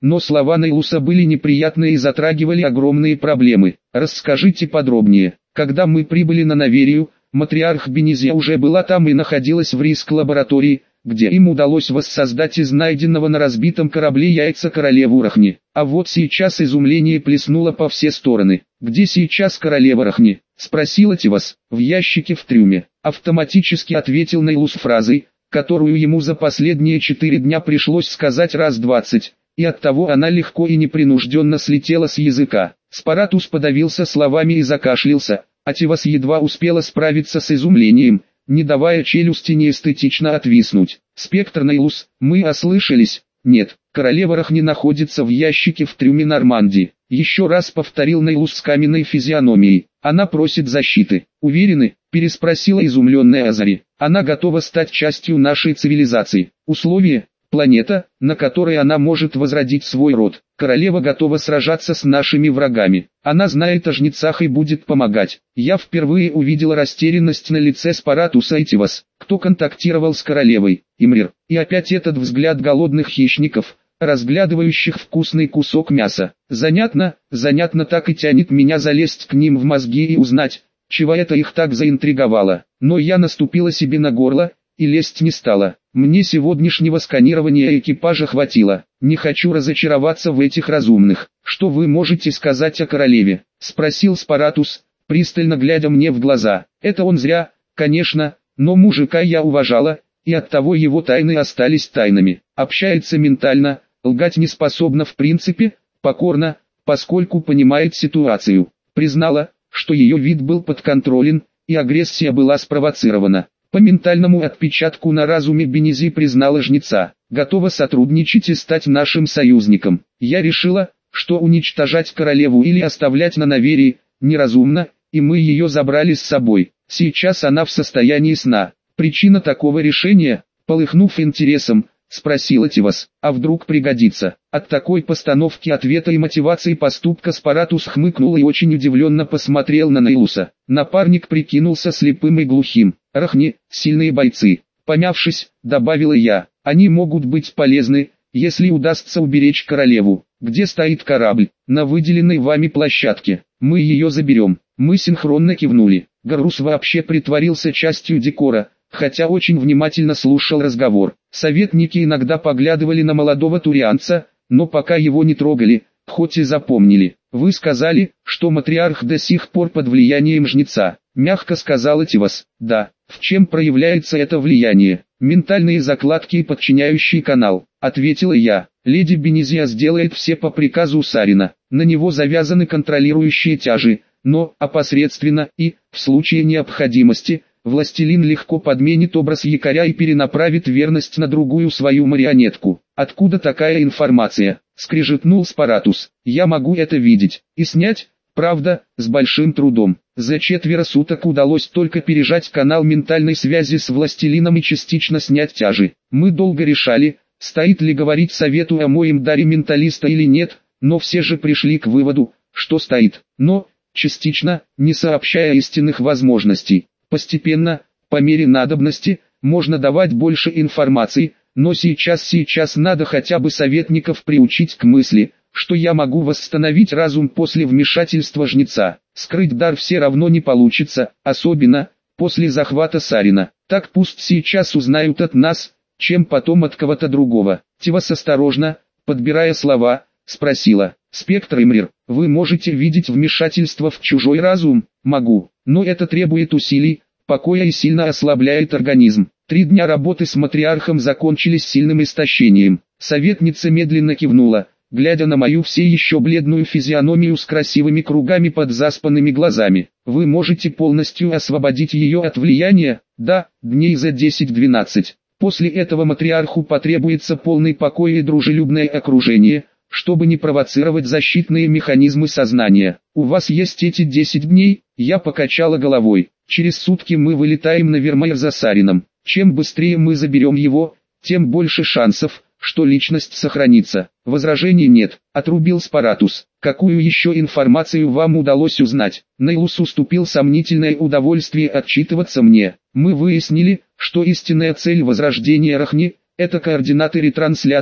но слова Нейлуса были неприятные и затрагивали огромные проблемы. Расскажите подробнее. Когда мы прибыли на Наверию, матриарх Бенизия уже была там и находилась в риск-лаборатории, где им удалось воссоздать из найденного на разбитом корабле яйца королеву Рахни. А вот сейчас изумление плеснуло по все стороны. «Где сейчас королева Рахни?» — спросила Тивас. «В ящике в трюме», — автоматически ответил Нейлус фразой, которую ему за последние 4 дня пришлось сказать раз 20, и оттого она легко и непринужденно слетела с языка. Спаратус подавился словами и закашлялся, а Тивас едва успела справиться с изумлением, не давая челюсти неэстетично отвиснуть. «Спектр Нейлус, мы ослышались?» «Нет, королева Рахни находится в ящике в трюме Нормандии», — еще раз повторил Нейлус с каменной физиономией. «Она просит защиты». «Уверены?» — переспросила изумленная Азари. «Она готова стать частью нашей цивилизации. Условие — планета, на которой она может возродить свой род. Королева готова сражаться с нашими врагами. Она знает о жнецах и будет помогать». Я впервые увидела растерянность на лице Спаратуса и Тивас. Кто контактировал с королевой? Имрир. И опять этот взгляд голодных хищников, разглядывающих вкусный кусок мяса. Занятно так и тянет меня залезть к ним в мозги и узнать, чего это их так заинтриговало. Но я наступила себе на горло и лезть не стала. Мне сегодняшнего сканирования экипажа хватило. Не хочу разочароваться в этих разумных. «Что вы можете сказать о королеве?» — спросил Спаратус, пристально глядя мне в глаза. Это он зря, конечно, но мужика я уважала, и оттого его тайны остались тайнами. Общается ментально, лгать не способна в принципе, покорно, поскольку понимает ситуацию. Признала, что ее вид был подконтролен, и агрессия была спровоцирована. По ментальному отпечатку на разуме Бенизи признала жнеца, готова сотрудничать и стать нашим союзником. Я решила, что уничтожать королеву или оставлять на Наверии неразумно, и мы ее забрали с собой. Сейчас она в состоянии сна. Причина такого решения, полыхнув интересом, спросила Тивас, а вдруг пригодится. От такой постановки ответа и мотивации поступка Спаратус хмыкнул и очень удивленно посмотрел на Нейлуса. Напарник прикинулся слепым и глухим. «Рахни, сильные бойцы», помявшись, добавила я, «они могут быть полезны, если удастся уберечь королеву». «Где стоит корабль?» «На выделенной вами площадке. Мы ее заберем». Мы синхронно кивнули. Гарус вообще притворился частью декора, хотя очень внимательно слушал разговор. Советники иногда поглядывали на молодого турианца, но пока его не трогали, хоть и запомнили. «Вы сказали, что матриарх до сих пор под влиянием жнеца», — мягко сказала Тивас. «Да. В чем проявляется это влияние?» «Ментальные закладки и подчиняющий канал», — ответила я. «Леди Бенизия сделает все по приказу Сарина. На него завязаны контролирующие тяжи, но опосредственно и, в случае необходимости, властелин легко подменит образ якоря и перенаправит верность на другую свою марионетку». «Откуда такая информация?» — скрежетнул Спаратус. «Я могу это видеть и снять, правда, с большим трудом. За 4 суток удалось только пережать канал ментальной связи с властелином и частично снять тяжи. Мы долго решали, стоит ли говорить совету о моем даре менталиста или нет, но все же пришли к выводу, что стоит. Но, частично, не сообщая истинных возможностей. Постепенно, по мере надобности, можно давать больше информации, но сейчас надо хотя бы советников приучить к мысли, что я могу восстановить разум после вмешательства жнеца. Скрыть дар все равно не получится, особенно после захвата Сарина. Так пусть сейчас узнают от нас, чем потом от кого-то другого». Тивас осторожно, подбирая слова, спросила: «Спектр Имрир, вы можете видеть вмешательство в чужой разум?» «Могу, но это требует усилий, покоя и сильно ослабляет организм. 3 дня работы с матриархом закончились сильным истощением». Советница медленно кивнула, глядя на мою все еще бледную физиономию с красивыми кругами под заспанными глазами. «Вы можете полностью освободить ее от влияния?» «Да, дней за 10-12. После этого матриарху потребуется полный покой и дружелюбное окружение, чтобы не провоцировать защитные механизмы сознания. У вас есть эти 10 дней?» Я покачала головой. «Через сутки мы вылетаем на Вермеер за Сарином. Чем быстрее мы заберем его, тем больше шансов, что личность сохранится». «Возражений нет», — отрубил Спаратус. «Какую еще информацию вам удалось узнать?» Нейлус уступил сомнительное удовольствие отчитываться мне. «Мы выяснили, что истинная цель возрождения Рахни — это координаты ретранслятора,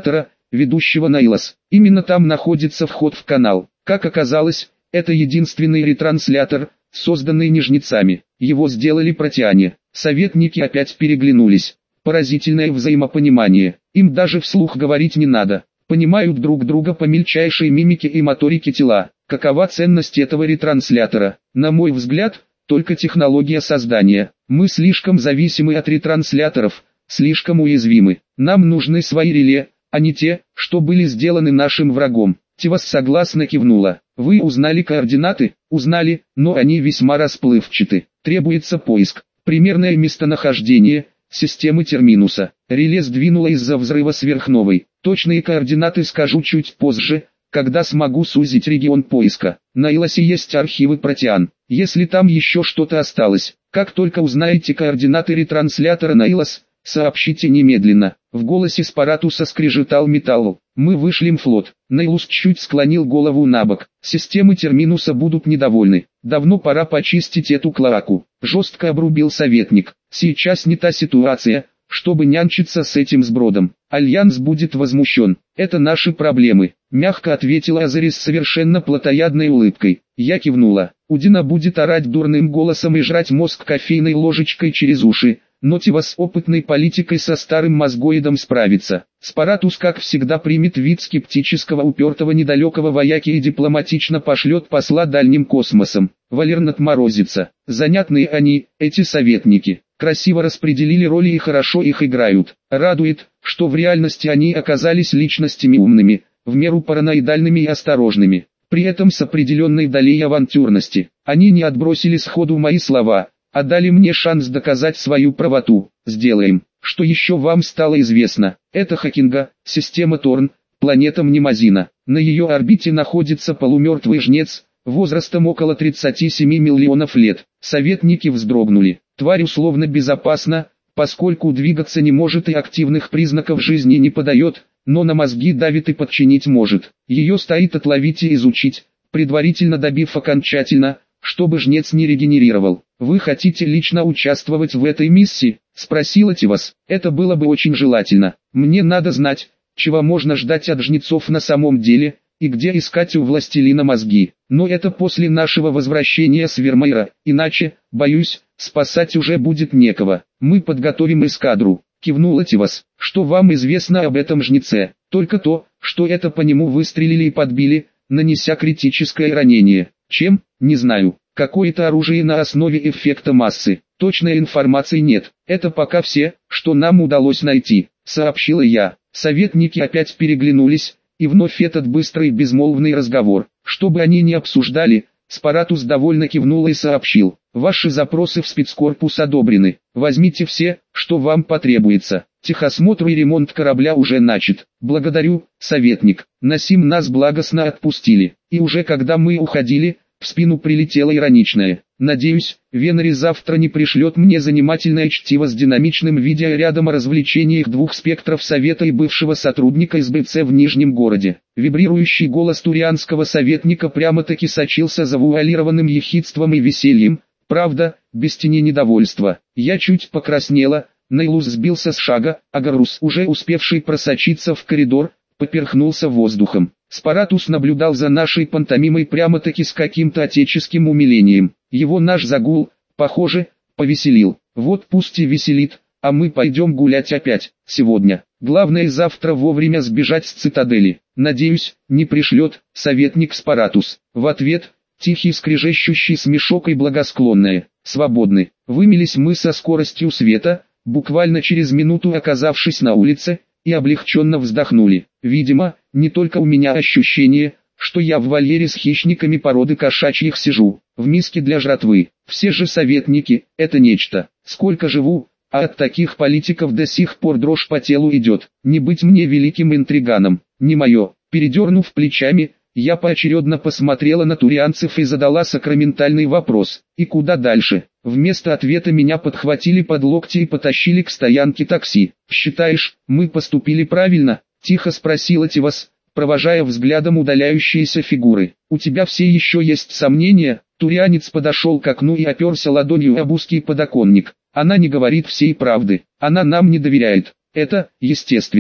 ведущего на Илос. Именно там находится вход в канал. Как оказалось, это единственный ретранслятор, созданный нижнецами. Его сделали протяне. Советники опять переглянулись. Поразительное взаимопонимание. Им даже вслух говорить не надо. Понимают друг друга по мельчайшей мимике и моторике тела. Какова ценность этого ретранслятора? На мой взгляд, только технология создания. Мы слишком зависимы от ретрансляторов, слишком уязвимы. Нам нужны свои реле, а не те, что были сделаны нашим врагом. Тивас согласно кивнула. Вы узнали координаты? Узнали, но они весьма расплывчаты. Требуется поиск. Примерное местонахождение системы Терминуса. Реле сдвинуло из-за взрыва сверхновой. Точные координаты скажу чуть позже, когда смогу сузить регион поиска. На Илосе есть архивы Протеан. Если там еще что-то осталось, как только узнаете координаты ретранслятора на Илос, сообщите немедленно. В голосе Спаратуса скрежетал металл. Мы вышлем флот. Нейлус чуть склонил голову набок. Системы Терминуса будут недовольны. Давно пора почистить эту клоаку. Жестко обрубил советник. Сейчас не та ситуация, чтобы нянчиться с этим сбродом. Альянс будет возмущен. Это наши проблемы. Мягко ответила Азарис с совершенно плотоядной улыбкой. Я кивнула. Удина будет орать дурным голосом и жрать мозг кофейной ложечкой через уши. Но Тива с опытной политикой со старым мозгоидом справится. Спаратус как всегда примет вид скептического упертого недалекого вояки и дипломатично пошлет посла дальним космосом. Валерн отморозится. Занятные они, эти советники. Красиво распределили роли и хорошо их играют. Радует, что в реальности они оказались личностями умными, в меру параноидальными и осторожными. При этом с определенной долей авантюрности. Они не отбросили сходу мои слова, а дали мне шанс доказать свою правоту. Сделаем. Что еще вам стало известно? Это Хокинга, система Торн, планета Мнемозина. На ее орбите находится полумертвый жнец, возрастом около 37 миллионов лет. Советники вздрогнули. Тварь условно безопасна, поскольку двигаться не может и активных признаков жизни не подает, но на мозги давит и подчинить может. Ее стоит отловить и изучить, предварительно добив окончательно, чтобы жнец не регенерировал. «Вы хотите лично участвовать в этой миссии?» — спросила Тивас. «Это было бы очень желательно. Мне надо знать, чего можно ждать от жнецов на самом деле, и где искать у властелина мозги. Но это после нашего возвращения с Вермейра, иначе, боюсь, спасать уже будет некого. Мы подготовим эскадру», — кивнула Тивас. «Что вам известно об этом жнеце?» «Только то, что это по нему выстрелили и подбили, нанеся критическое ранение. Чем? Не знаю. Какое-то оружие на основе эффекта массы. Точной информации нет. Это пока все, что нам удалось найти», — сообщила я. Советники опять переглянулись, и вновь этот быстрый безмолвный разговор. Что бы они ни обсуждали, Спаратус довольно кивнул и сообщил. «Ваши запросы в спецкорпус одобрены. Возьмите все, что вам потребуется. Техосмотр и ремонт корабля уже начат. Благодарю, советник. На сим нас благостно отпустили. И уже когда мы уходили, в спину прилетело ироничное. Надеюсь, Венери завтра не пришлет мне занимательное чтиво с динамичным видеорядом о развлечениях двух спектров Совета и бывшего сотрудника СБЦ в Нижнем городе». Вибрирующий голос турианского советника прямо-таки сочился завуалированным ехидством и весельем, правда, без тени недовольства. Я чуть покраснела, Нейлус сбился с шага, а Гарус, уже успевший просочиться в коридор, поперхнулся воздухом. Спаратус наблюдал за нашей пантомимой прямо-таки с каким-то отеческим умилением. Его наш загул, похоже, повеселил. Вот пусть и веселит, а мы пойдем гулять опять, сегодня. Главное завтра вовремя сбежать с цитадели. Надеюсь, не пришлет, советник Спаратус. В ответ, тихий скрежещущий смешок и благосклонное. Свободны. Вымелись мы со скоростью света, буквально через минуту оказавшись на улице, и облегченно вздохнули. Видимо, не только у меня ощущение, что я в вольере с хищниками породы кошачьих сижу, в миске для жратвы. Все же советники, это нечто. Сколько живу, а от таких политиков до сих пор дрожь по телу идет. Не быть мне великим интриганом, не мое. Передернув плечами, я поочередно посмотрела на турианцев и задала сакраментальный вопрос. И куда дальше? Вместо ответа меня подхватили под локти и потащили к стоянке такси. «Считаешь, мы поступили правильно?» — тихо спросила Тивас, провожая взглядом удаляющиеся фигуры. «У тебя все еще есть сомнения?» Турианец подошел к окну и оперся ладонью об узкий подоконник. «Она не говорит всей правды. Она нам не доверяет. Это, естественно.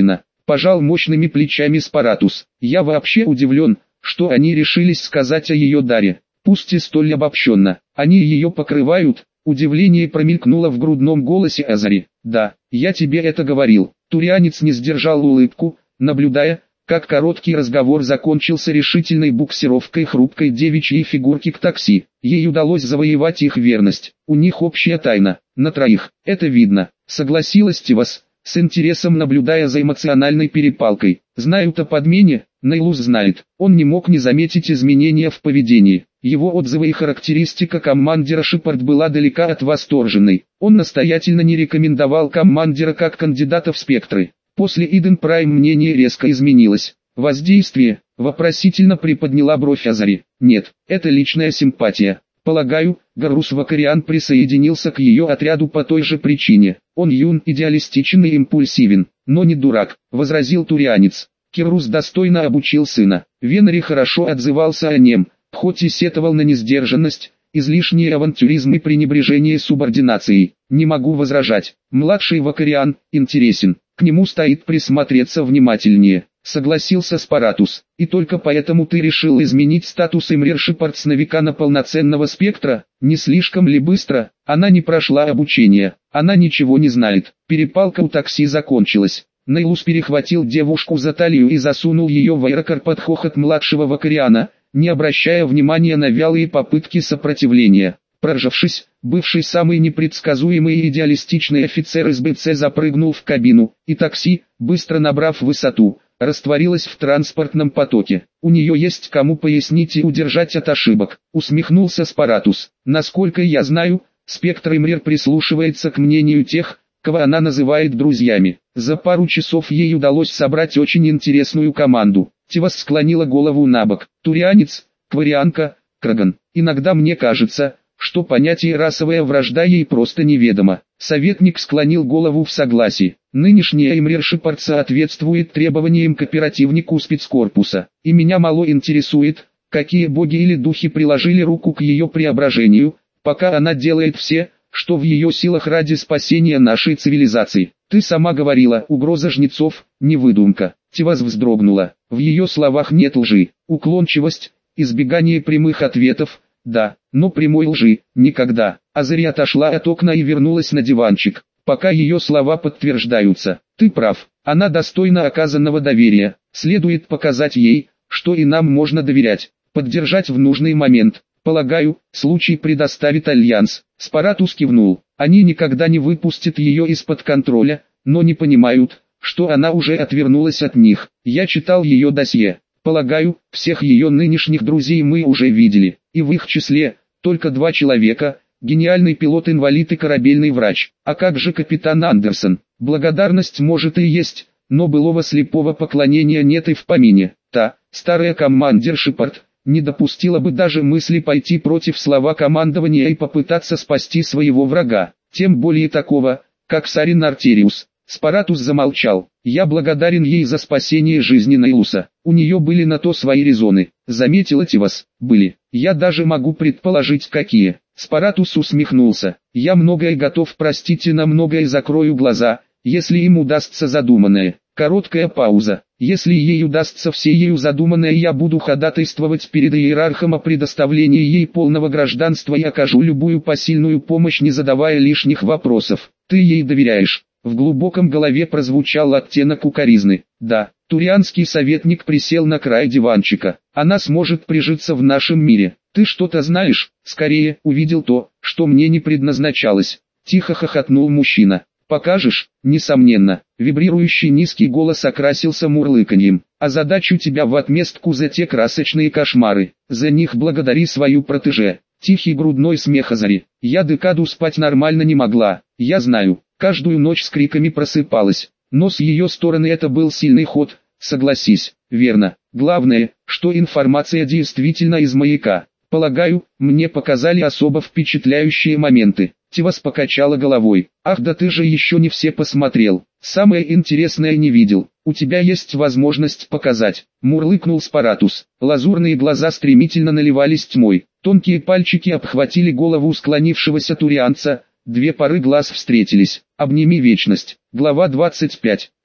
Пожал мощными плечами Спаратус. Я вообще удивлен, что они решились сказать о ее даре. Пусть и столь обобщенно. Они ее покрывают. Удивление промелькнуло в грудном голосе Азари. Да, я тебе это говорил. Турианец не сдержал улыбку, наблюдая, как короткий разговор закончился решительной буксировкой хрупкой девичьей фигурки к такси. Ей удалось завоевать их верность. У них общая тайна. На троих. Это видно. Согласилась Тивас, с интересом наблюдая за эмоциональной перепалкой. Знают о подмене, Нейлус знает. Он не мог не заметить изменения в поведении. Его отзывы и характеристика командира Шепард была далека от восторженной. Он настоятельно не рекомендовал командира как кандидата в спектры. После Иден Прайм мнение резко изменилось. Воздействие, вопросительно приподняла бровь Азари. Нет, это личная симпатия. Полагаю, Гарус Вакариан присоединился к ее отряду по той же причине. Он юн, идеалистичен и импульсивен, но не дурак, возразил турианец. Кирус достойно обучил сына. Венери хорошо отзывался о нем, хоть и сетовал на несдержанность, излишний авантюризм и пренебрежение субординацией. Не могу возражать. Младший Вакариан интересен, к нему стоит присмотреться внимательнее. Согласился Спаратус. И только поэтому ты решил изменить статус Эмрир Шепард с новика на полноценного спектра? Не слишком ли быстро? Она не прошла обучение. Она ничего не знает. Перепалка у такси закончилась. Нейлус перехватил девушку за талию и засунул ее в аэрокар под хохот младшего Вакариана, не обращая внимания на вялые попытки сопротивления. Проржавшись, бывший самый непредсказуемый и идеалистичный офицер из БЦ запрыгнул в кабину, и такси, быстро набрав высоту, растворилась в транспортном потоке. У нее есть кому пояснить и удержать от ошибок, усмехнулся Спаратус. Насколько я знаю, спектр Эмрир прислушивается к мнению тех, кого она называет друзьями. За пару часов ей удалось собрать очень интересную команду. Тивас склонила голову набок. Турианец, Кварианка, Краган. Иногда мне кажется, что понятие расовая вражда ей просто неведомо. Советник склонил голову в согласии. Нынешняя Эмрир Шепард соответствует требованиям к оперативнику спецкорпуса. И меня мало интересует, какие боги или духи приложили руку к ее преображению, пока она делает все, что в ее силах ради спасения нашей цивилизации. Ты сама говорила, угроза жнецов, не выдумка. Тивас вздрогнула. В ее словах нет лжи, уклончивость, избегание прямых ответов, да, но прямой лжи, никогда. Азари отошла от окна и вернулась на диванчик. Пока ее слова подтверждаются. Ты прав, она достойна оказанного доверия. Следует показать ей, что и нам можно доверять. Поддержать в нужный момент. Полагаю, случай предоставит Альянс. Спаратус кивнул. Они никогда не выпустят ее из-под контроля, но не понимают, что она уже отвернулась от них. Я читал ее досье. Полагаю, всех ее нынешних друзей мы уже видели, и в их числе только 2 человека, гениальный пилот-инвалид и корабельный врач. А как же капитан Андерсон? Благодарность может и есть, но былого слепого поклонения нет и в помине. Та, старая командир Шепард, не допустила бы даже мысли пойти против слова командования и попытаться спасти своего врага, тем более такого, как Сарин Артериус. Спаратус замолчал. Я благодарен ей за спасение жизни Нейлуса. У нее были на то свои резоны. Заметила Тивас? Были. Я даже могу предположить какие. Спаратус усмехнулся. Я многое готов простить и на многое закрою глаза, если им удастся задуманное. Короткая пауза. Если ей удастся все ею задуманное, я буду ходатайствовать перед иерархом о предоставлении ей полного гражданства и окажу любую посильную помощь, не задавая лишних вопросов. Ты ей доверяешь? В глубоком голове прозвучал оттенок укоризны. Да, турианский советник присел на край диванчика. Она сможет прижиться в нашем мире. Ты что-то знаешь? Скорее, увидел то, что мне не предназначалось. Тихо хохотнул мужчина. Покажешь? Несомненно. Вибрирующий низкий голос окрасился мурлыканьем. Озадачу тебя в отместку за те красочные кошмары. За них благодари свою протеже. Тихий грудной смех Азари. Я декаду спать нормально не могла. Я знаю. Каждую ночь с криками просыпалась, но с ее стороны это был сильный ход, согласись, верно. Главное, что информация действительно из маяка. Полагаю, мне показали особо впечатляющие моменты. Тивас покачала головой. Ах да ты же еще не все посмотрел. Самое интересное не видел. У тебя есть возможность показать. Мурлыкнул Спаратус. Лазурные глаза стремительно наливались тьмой. Тонкие пальчики обхватили голову склонившегося турианца. 2 пары глаз встретились. Обними вечность. Глава 25.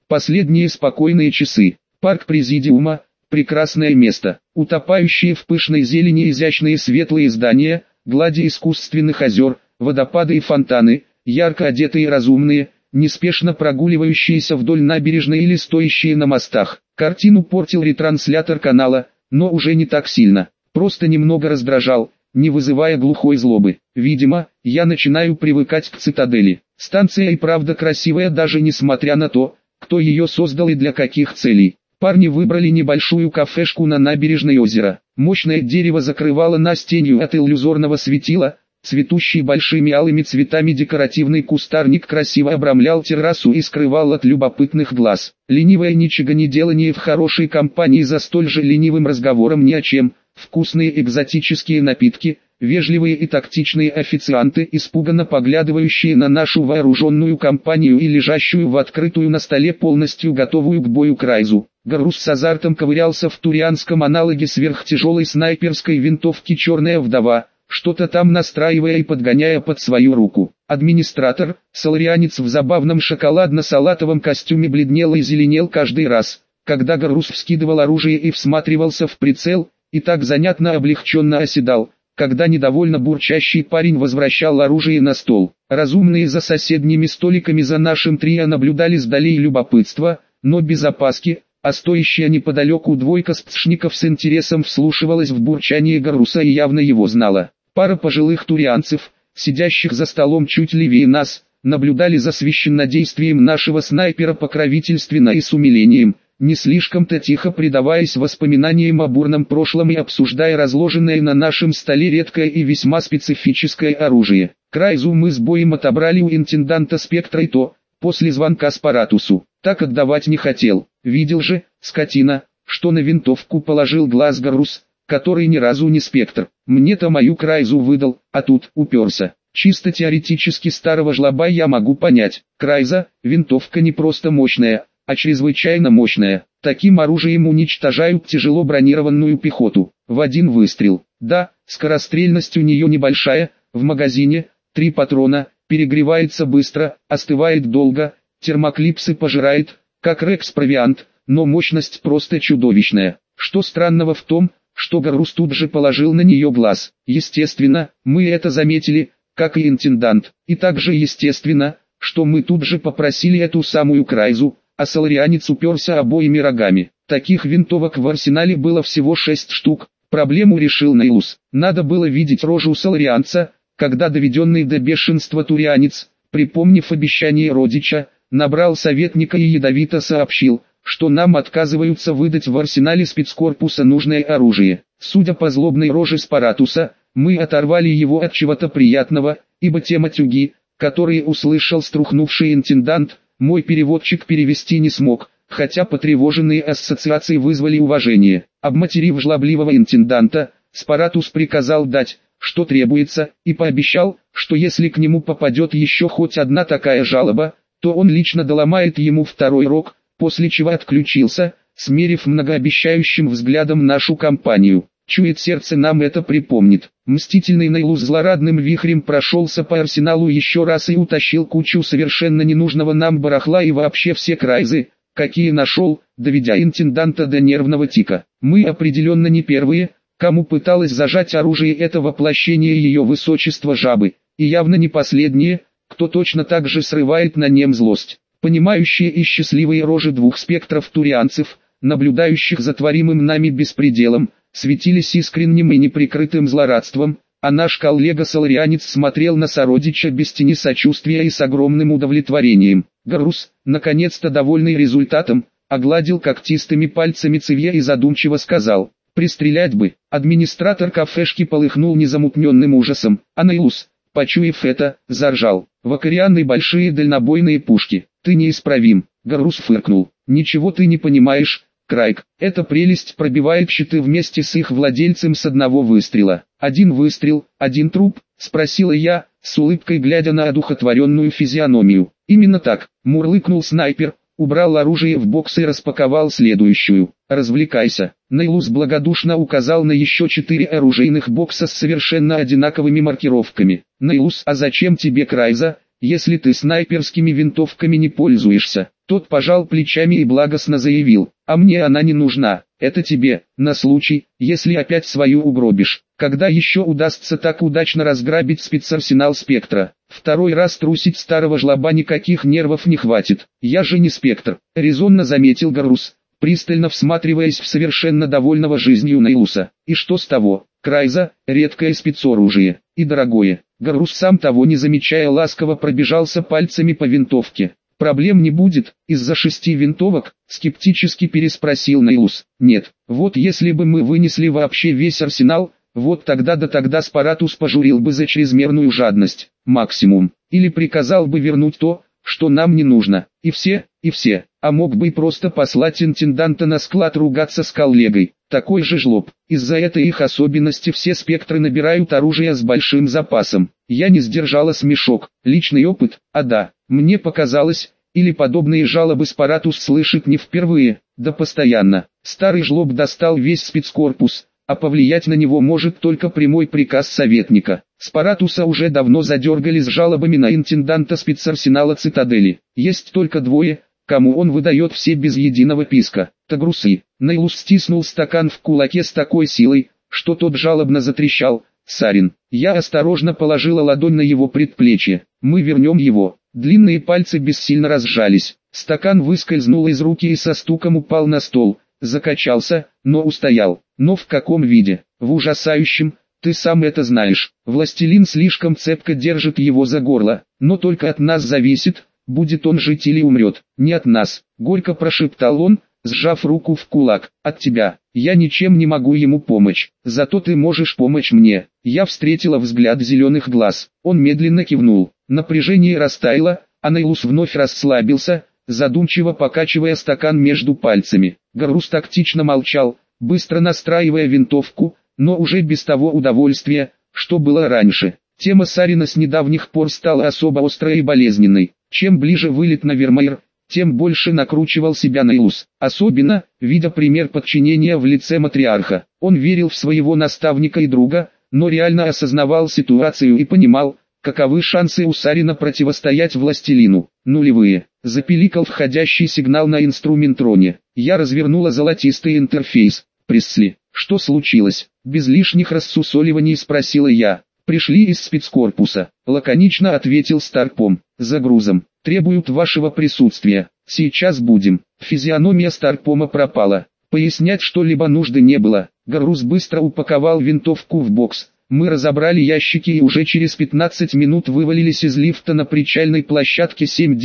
Последние спокойные часы. Парк Президиума – прекрасное место. Утопающие в пышной зелени изящные светлые здания, глади искусственных озер, водопады и фонтаны, ярко одетые и разумные, неспешно прогуливающиеся вдоль набережной или стоящие на мостах. Картину портил ретранслятор канала, но уже не так сильно. Просто немного раздражал, не вызывая глухой злобы. Видимо, я начинаю привыкать к цитадели. Станция и правда красивая даже несмотря на то, кто ее создал и для каких целей. Парни выбрали небольшую кафешку на набережной озера. Мощное дерево закрывало нас тенью от иллюзорного светила, цветущий большими алыми цветами декоративный кустарник красиво обрамлял террасу и скрывал от любопытных глаз. Ленивое ничегонеделание в хорошей компании за столь же ленивым разговором ни о чем, вкусные экзотические напитки, вежливые и тактичные официанты, испуганно поглядывающие на нашу вооруженную компанию и лежащую в открытую на столе полностью готовую к бою Крайзу. Гарус с азартом ковырялся в турианском аналоге сверхтяжелой снайперской винтовки «Черная вдова», что-то там настраивая и подгоняя под свою руку. Администратор, соларианец в забавном шоколадно-салатовом костюме, бледнел и зеленел каждый раз, когда Гарус вскидывал оружие и всматривался в прицел, и так занятно облегченно оседал, когда недовольно бурчащий парень возвращал оружие на стол. Разумные за соседними столиками за нашим трио наблюдали с долей любопытства, но без опаски, а стоящая неподалеку двойка спцшников с интересом вслушивалась в бурчание Гаруса и явно его знала. Пара пожилых турианцев, сидящих за столом чуть левее нас, наблюдали за священнодействием нашего снайпера покровительственно и с умилением, не слишком-то тихо предаваясь воспоминаниям о бурном прошлом и обсуждая разложенное на нашем столе редкое и весьма специфическое оружие. Крайзу мы с боем отобрали у интенданта Спектра и то, после звонка Спаратусу. Так отдавать не хотел. Видел же, скотина, что на винтовку положил глаз Гарус, который ни разу не Спектр. Мне-то мою Крайзу выдал, а тут уперся. Чисто теоретически старого жлоба я могу понять. Крайза, винтовка не просто мощная, а чрезвычайно мощная. Таким оружием уничтожают тяжело бронированную пехоту. В один выстрел. Да, скорострельность у нее небольшая, в магазине, 3 патрона, перегревается быстро, остывает долго, термоклипсы пожирает, как Рекс-провиант, но мощность просто чудовищная. Что странного в том, что Гарус тут же положил на нее глаз. Естественно, мы это заметили, как и интендант. И также естественно, что мы тут же попросили эту самую Крайзу, а соларианец уперся обоими рогами. Таких винтовок в арсенале было всего 6 штук. Проблему решил Нейлус. Надо было видеть рожу соларианца, когда доведенный до бешенства турианец, припомнив обещание родича, набрал советника и ядовито сообщил, что нам отказываются выдать в арсенале спецкорпуса нужное оружие. Судя по злобной роже Спаратуса, мы оторвали его от чего-то приятного, ибо те матюги, которые услышал струхнувший интендант, мой переводчик перевести не смог, хотя потревоженные ассоциации вызвали уважение. Обматерив жлобливого интенданта, Спаратус приказал дать, что требуется, и пообещал, что если к нему попадет еще хоть одна такая жалоба, то он лично доломает ему второй рог, после чего отключился, смерив многообещающим взглядом нашу компанию. Чует сердце, нам это припомнит. Мстительный Нейлус злорадным вихрем прошелся по арсеналу еще раз и утащил кучу совершенно ненужного нам барахла и вообще все Крайзы, какие нашел, доведя интенданта до нервного тика. Мы определенно не первые, кому пыталось зажать оружие это воплощение ее высочества жабы, и явно не последние, кто точно так же срывает на нем злость. Понимающие и счастливые рожи двух спектров турианцев, наблюдающих за творимым нами беспределом, светились искренним и неприкрытым злорадством, а наш коллега-соларианец смотрел на сородича без тени сочувствия и с огромным удовлетворением. Гарус, наконец-то довольный результатом, огладил когтистыми пальцами цевья и задумчиво сказал: «Пристрелять бы». Администратор кафешки полыхнул незамутненным ужасом, а Нейлус, почуяв это, заржал. «В Окарианной большие дальнобойные пушки, ты неисправим». Гарус фыркнул. «Ничего ты не понимаешь, Крайк, эта прелесть пробивает щиты вместе с их владельцем с одного выстрела». «Один выстрел, один труп?» — спросила я, с улыбкой глядя на одухотворенную физиономию. «Именно так», — мурлыкнул снайпер, убрал оружие в бокс и распаковал следующую. «Развлекайся». Нейлус благодушно указал на еще 4 оружейных бокса с совершенно одинаковыми маркировками. «Нейлус, а зачем тебе Крайза?» если ты снайперскими винтовками не пользуешься. Тот пожал плечами и благостно заявил: а мне она не нужна, это тебе, на случай, если опять свою угробишь. Когда еще удастся так удачно разграбить спецарсенал Спектра? Второй раз трусить старого жлоба никаких нервов не хватит. Я же не Спектр, резонно заметил Гарус, пристально всматриваясь в совершенно довольного жизнью Нейлуса. И что с того? Крайза — редкое спецоружие, и дорогое. Гарус, сам того не замечая, ласково пробежался пальцами по винтовке. «Проблем не будет, из-за 6 винтовок?» — скептически переспросил Нейлус. «Нет, вот если бы мы вынесли вообще весь арсенал, вот тогда Спаратус пожурил бы за чрезмерную жадность, максимум, или приказал бы вернуть то, что нам не нужно, и все, а мог бы и просто послать интенданта на склад ругаться с коллегой, такой же жлоб. Из-за этой их особенности все спектры набирают оружие с большим запасом». Я не сдержала смешок. Личный опыт, да, мне показалось, или подобные жалобы Спаратус слышит не впервые, да постоянно. Старый жлоб достал весь спецкорпус, а повлиять на него может только прямой приказ советника. Спаратуса уже давно задергали с жалобами на интенданта спецарсенала Цитадели. Есть только двое, кому он выдает все без единого писка. Тагрусы. Нейлус стиснул стакан в кулаке с такой силой, что тот жалобно затрещал. Сарин. Я осторожно положила ладонь на его предплечье. Мы вернем его. Длинные пальцы бессильно разжались. Стакан выскользнул из руки и со стуком упал на стол. Закачался, но устоял. Но в каком виде? В ужасающем. Ты сам это знаешь. Властелин слишком цепко держит его за горло. Но только от нас зависит, будет он жить или умрет. Не от нас. Горько прошептал он, сжав руку в кулак. От тебя. Я ничем не могу ему помочь. Зато ты можешь помочь мне. Я встретила взгляд зеленых глаз. Он медленно кивнул. Напряжение растаяло, а Нейлус вновь расслабился, задумчиво покачивая стакан между пальцами. Гарус тактично молчал, быстро настраивая винтовку, но уже без того удовольствия, что было раньше. Тема Сарина с недавних пор стала особо острой и болезненной. Чем ближе вылет на Вермеер, тем больше накручивал себя Нейлус. Особенно, видя пример подчинения в лице матриарха. Он верил в своего наставника и друга, но реально осознавал ситуацию и понимал, каковы шансы у Сарина противостоять властелину. Нулевые. Запиликал входящий сигнал на инструментроне. Я развернула золотистый интерфейс. Пресли. Что случилось? Без лишних рассусоливаний спросила я. Пришли из спецкорпуса. Лаконично ответил Старпом. За грузом. Требуют вашего присутствия. Сейчас будем. Физиономия Старпома пропала. Пояснять что-либо нужды не было. Гарус быстро упаковал винтовку в бокс. Мы разобрали ящики и уже через 15 минут вывалились из лифта на причальной площадке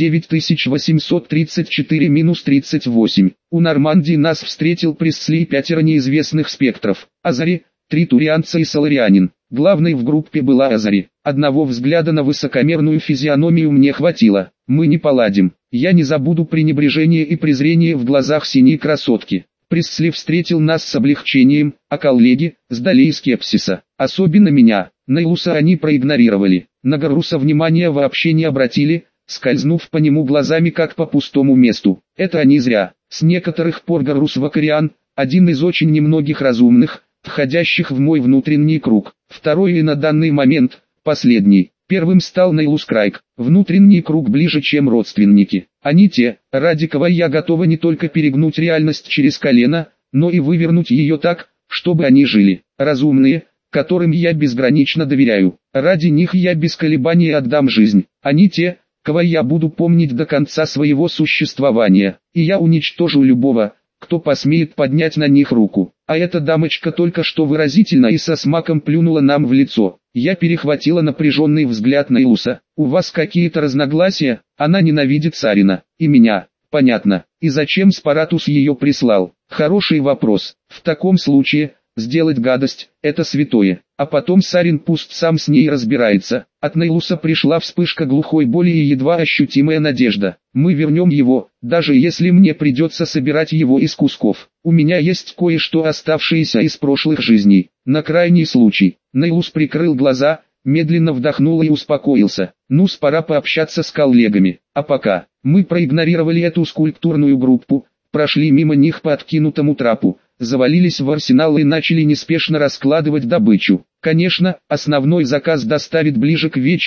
79834-38. У Нормандии нас встретил Пресли и 5 неизвестных спектров. Азари, 3 турианца и соларианин. Главной в группе была Азари. Одного взгляда на высокомерную физиономию мне хватило. Мы не поладим. Я не забуду пренебрежение и презрение в глазах синей красотки. Пресли встретил нас с облегчением, а коллеги – с долей скепсиса. Особенно меня. Нейлуса они проигнорировали. На Гаруса внимания вообще не обратили, скользнув по нему глазами как по пустому месту. Это они зря. С некоторых пор Гарус Вакариан – один из очень немногих разумных, входящих в мой внутренний круг. Второй и на данный момент – последний. Первым стал Нейлус Крайк. Внутренний круг ближе, чем родственники. Они те, ради кого я готова не только перегнуть реальность через колено, но и вывернуть ее так, чтобы они жили. Разумные, которым я безгранично доверяю. Ради них я без колебаний отдам жизнь. Они те, кого я буду помнить до конца своего существования. И я уничтожу любого, кто посмеет поднять на них руку. А эта дамочка только что выразительно и со смаком плюнула нам в лицо. Я перехватила напряженный взгляд Нейлуса. У вас какие-то разногласия? Она ненавидит Сарина. И меня. Понятно. И зачем Спаратус ее прислал? Хороший вопрос. В таком случае, сделать гадость – это святое. А потом Сарин пусть сам с ней разбирается. От Нейлуса пришла вспышка глухой боли и едва ощутимая надежда. Мы вернем его, даже если мне придется собирать его из кусков. У меня есть кое-что оставшееся из прошлых жизней. На крайний случай. Нейлус прикрыл глаза, медленно вдохнул и успокоился. Ну, пора пообщаться с коллегами. А пока, мы проигнорировали эту скульптурную группу, прошли мимо них по откинутому трапу, завалились в арсенал и начали неспешно раскладывать добычу. Конечно, основной заказ доставит ближе к вечеру,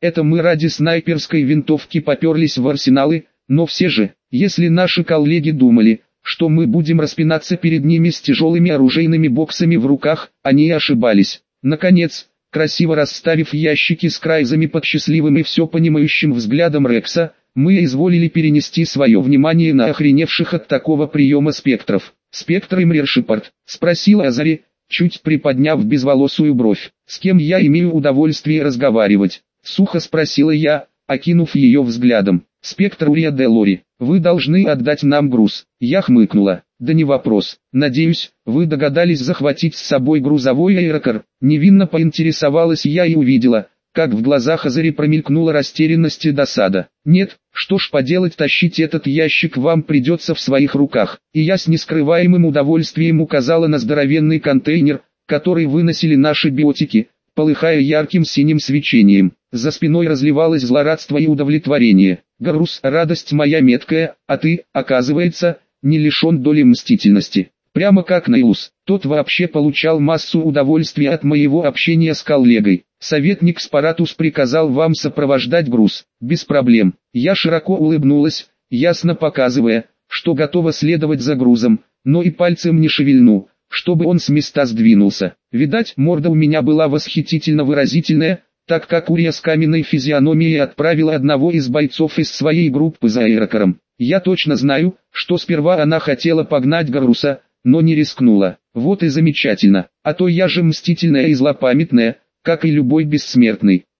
Это мы ради снайперской винтовки поперлись в арсеналы, но все же, если наши коллеги думали, что мы будем распинаться перед ними с тяжелыми оружейными боксами в руках, они ошибались. Наконец, красиво расставив ящики с крайзами под счастливым и все понимающим взглядом Рекса, мы изволили перенести свое внимание на охреневших от такого приема спектров. «Спектр Имрир Шепард?» — спросила Азари, чуть приподняв безволосую бровь. «С кем я имею удовольствие разговаривать?» — сухо спросила я, окинув ее взглядом. «Спектр Урия де Лори, вы должны отдать нам груз». Я хмыкнула. «Да не вопрос. Надеюсь, вы догадались захватить с собой грузовой аэрокар». Невинно поинтересовалась я и увидела, как в глазах Азари промелькнула растерянность и досада. «Нет, что ж поделать, тащить этот ящик вам придется в своих руках». И я с нескрываемым удовольствием указала на здоровенный контейнер, который выносили наши биотики, полыхая ярким синим свечением. За спиной разливалось злорадство и удовлетворение. «Груз, радость моя меткая, а ты, оказывается, не лишен доли мстительности». Прямо как Нейлус, тот вообще получал массу удовольствия от моего общения с коллегой. «Советник Спаратус приказал вам сопровождать груз». «Без проблем». Я широко улыбнулась, ясно показывая, что готова следовать за грузом, но и пальцем не шевельну, чтобы он с места сдвинулся. Видать, морда у меня была восхитительно выразительная, так как Урия с каменной физиономией отправила одного из бойцов из своей группы за аэрокаром. Я точно знаю, что сперва она хотела погнать Гаруса, но не рискнула. Вот и замечательно, а то я же мстительная и злопамятная, как и любой бессмертный.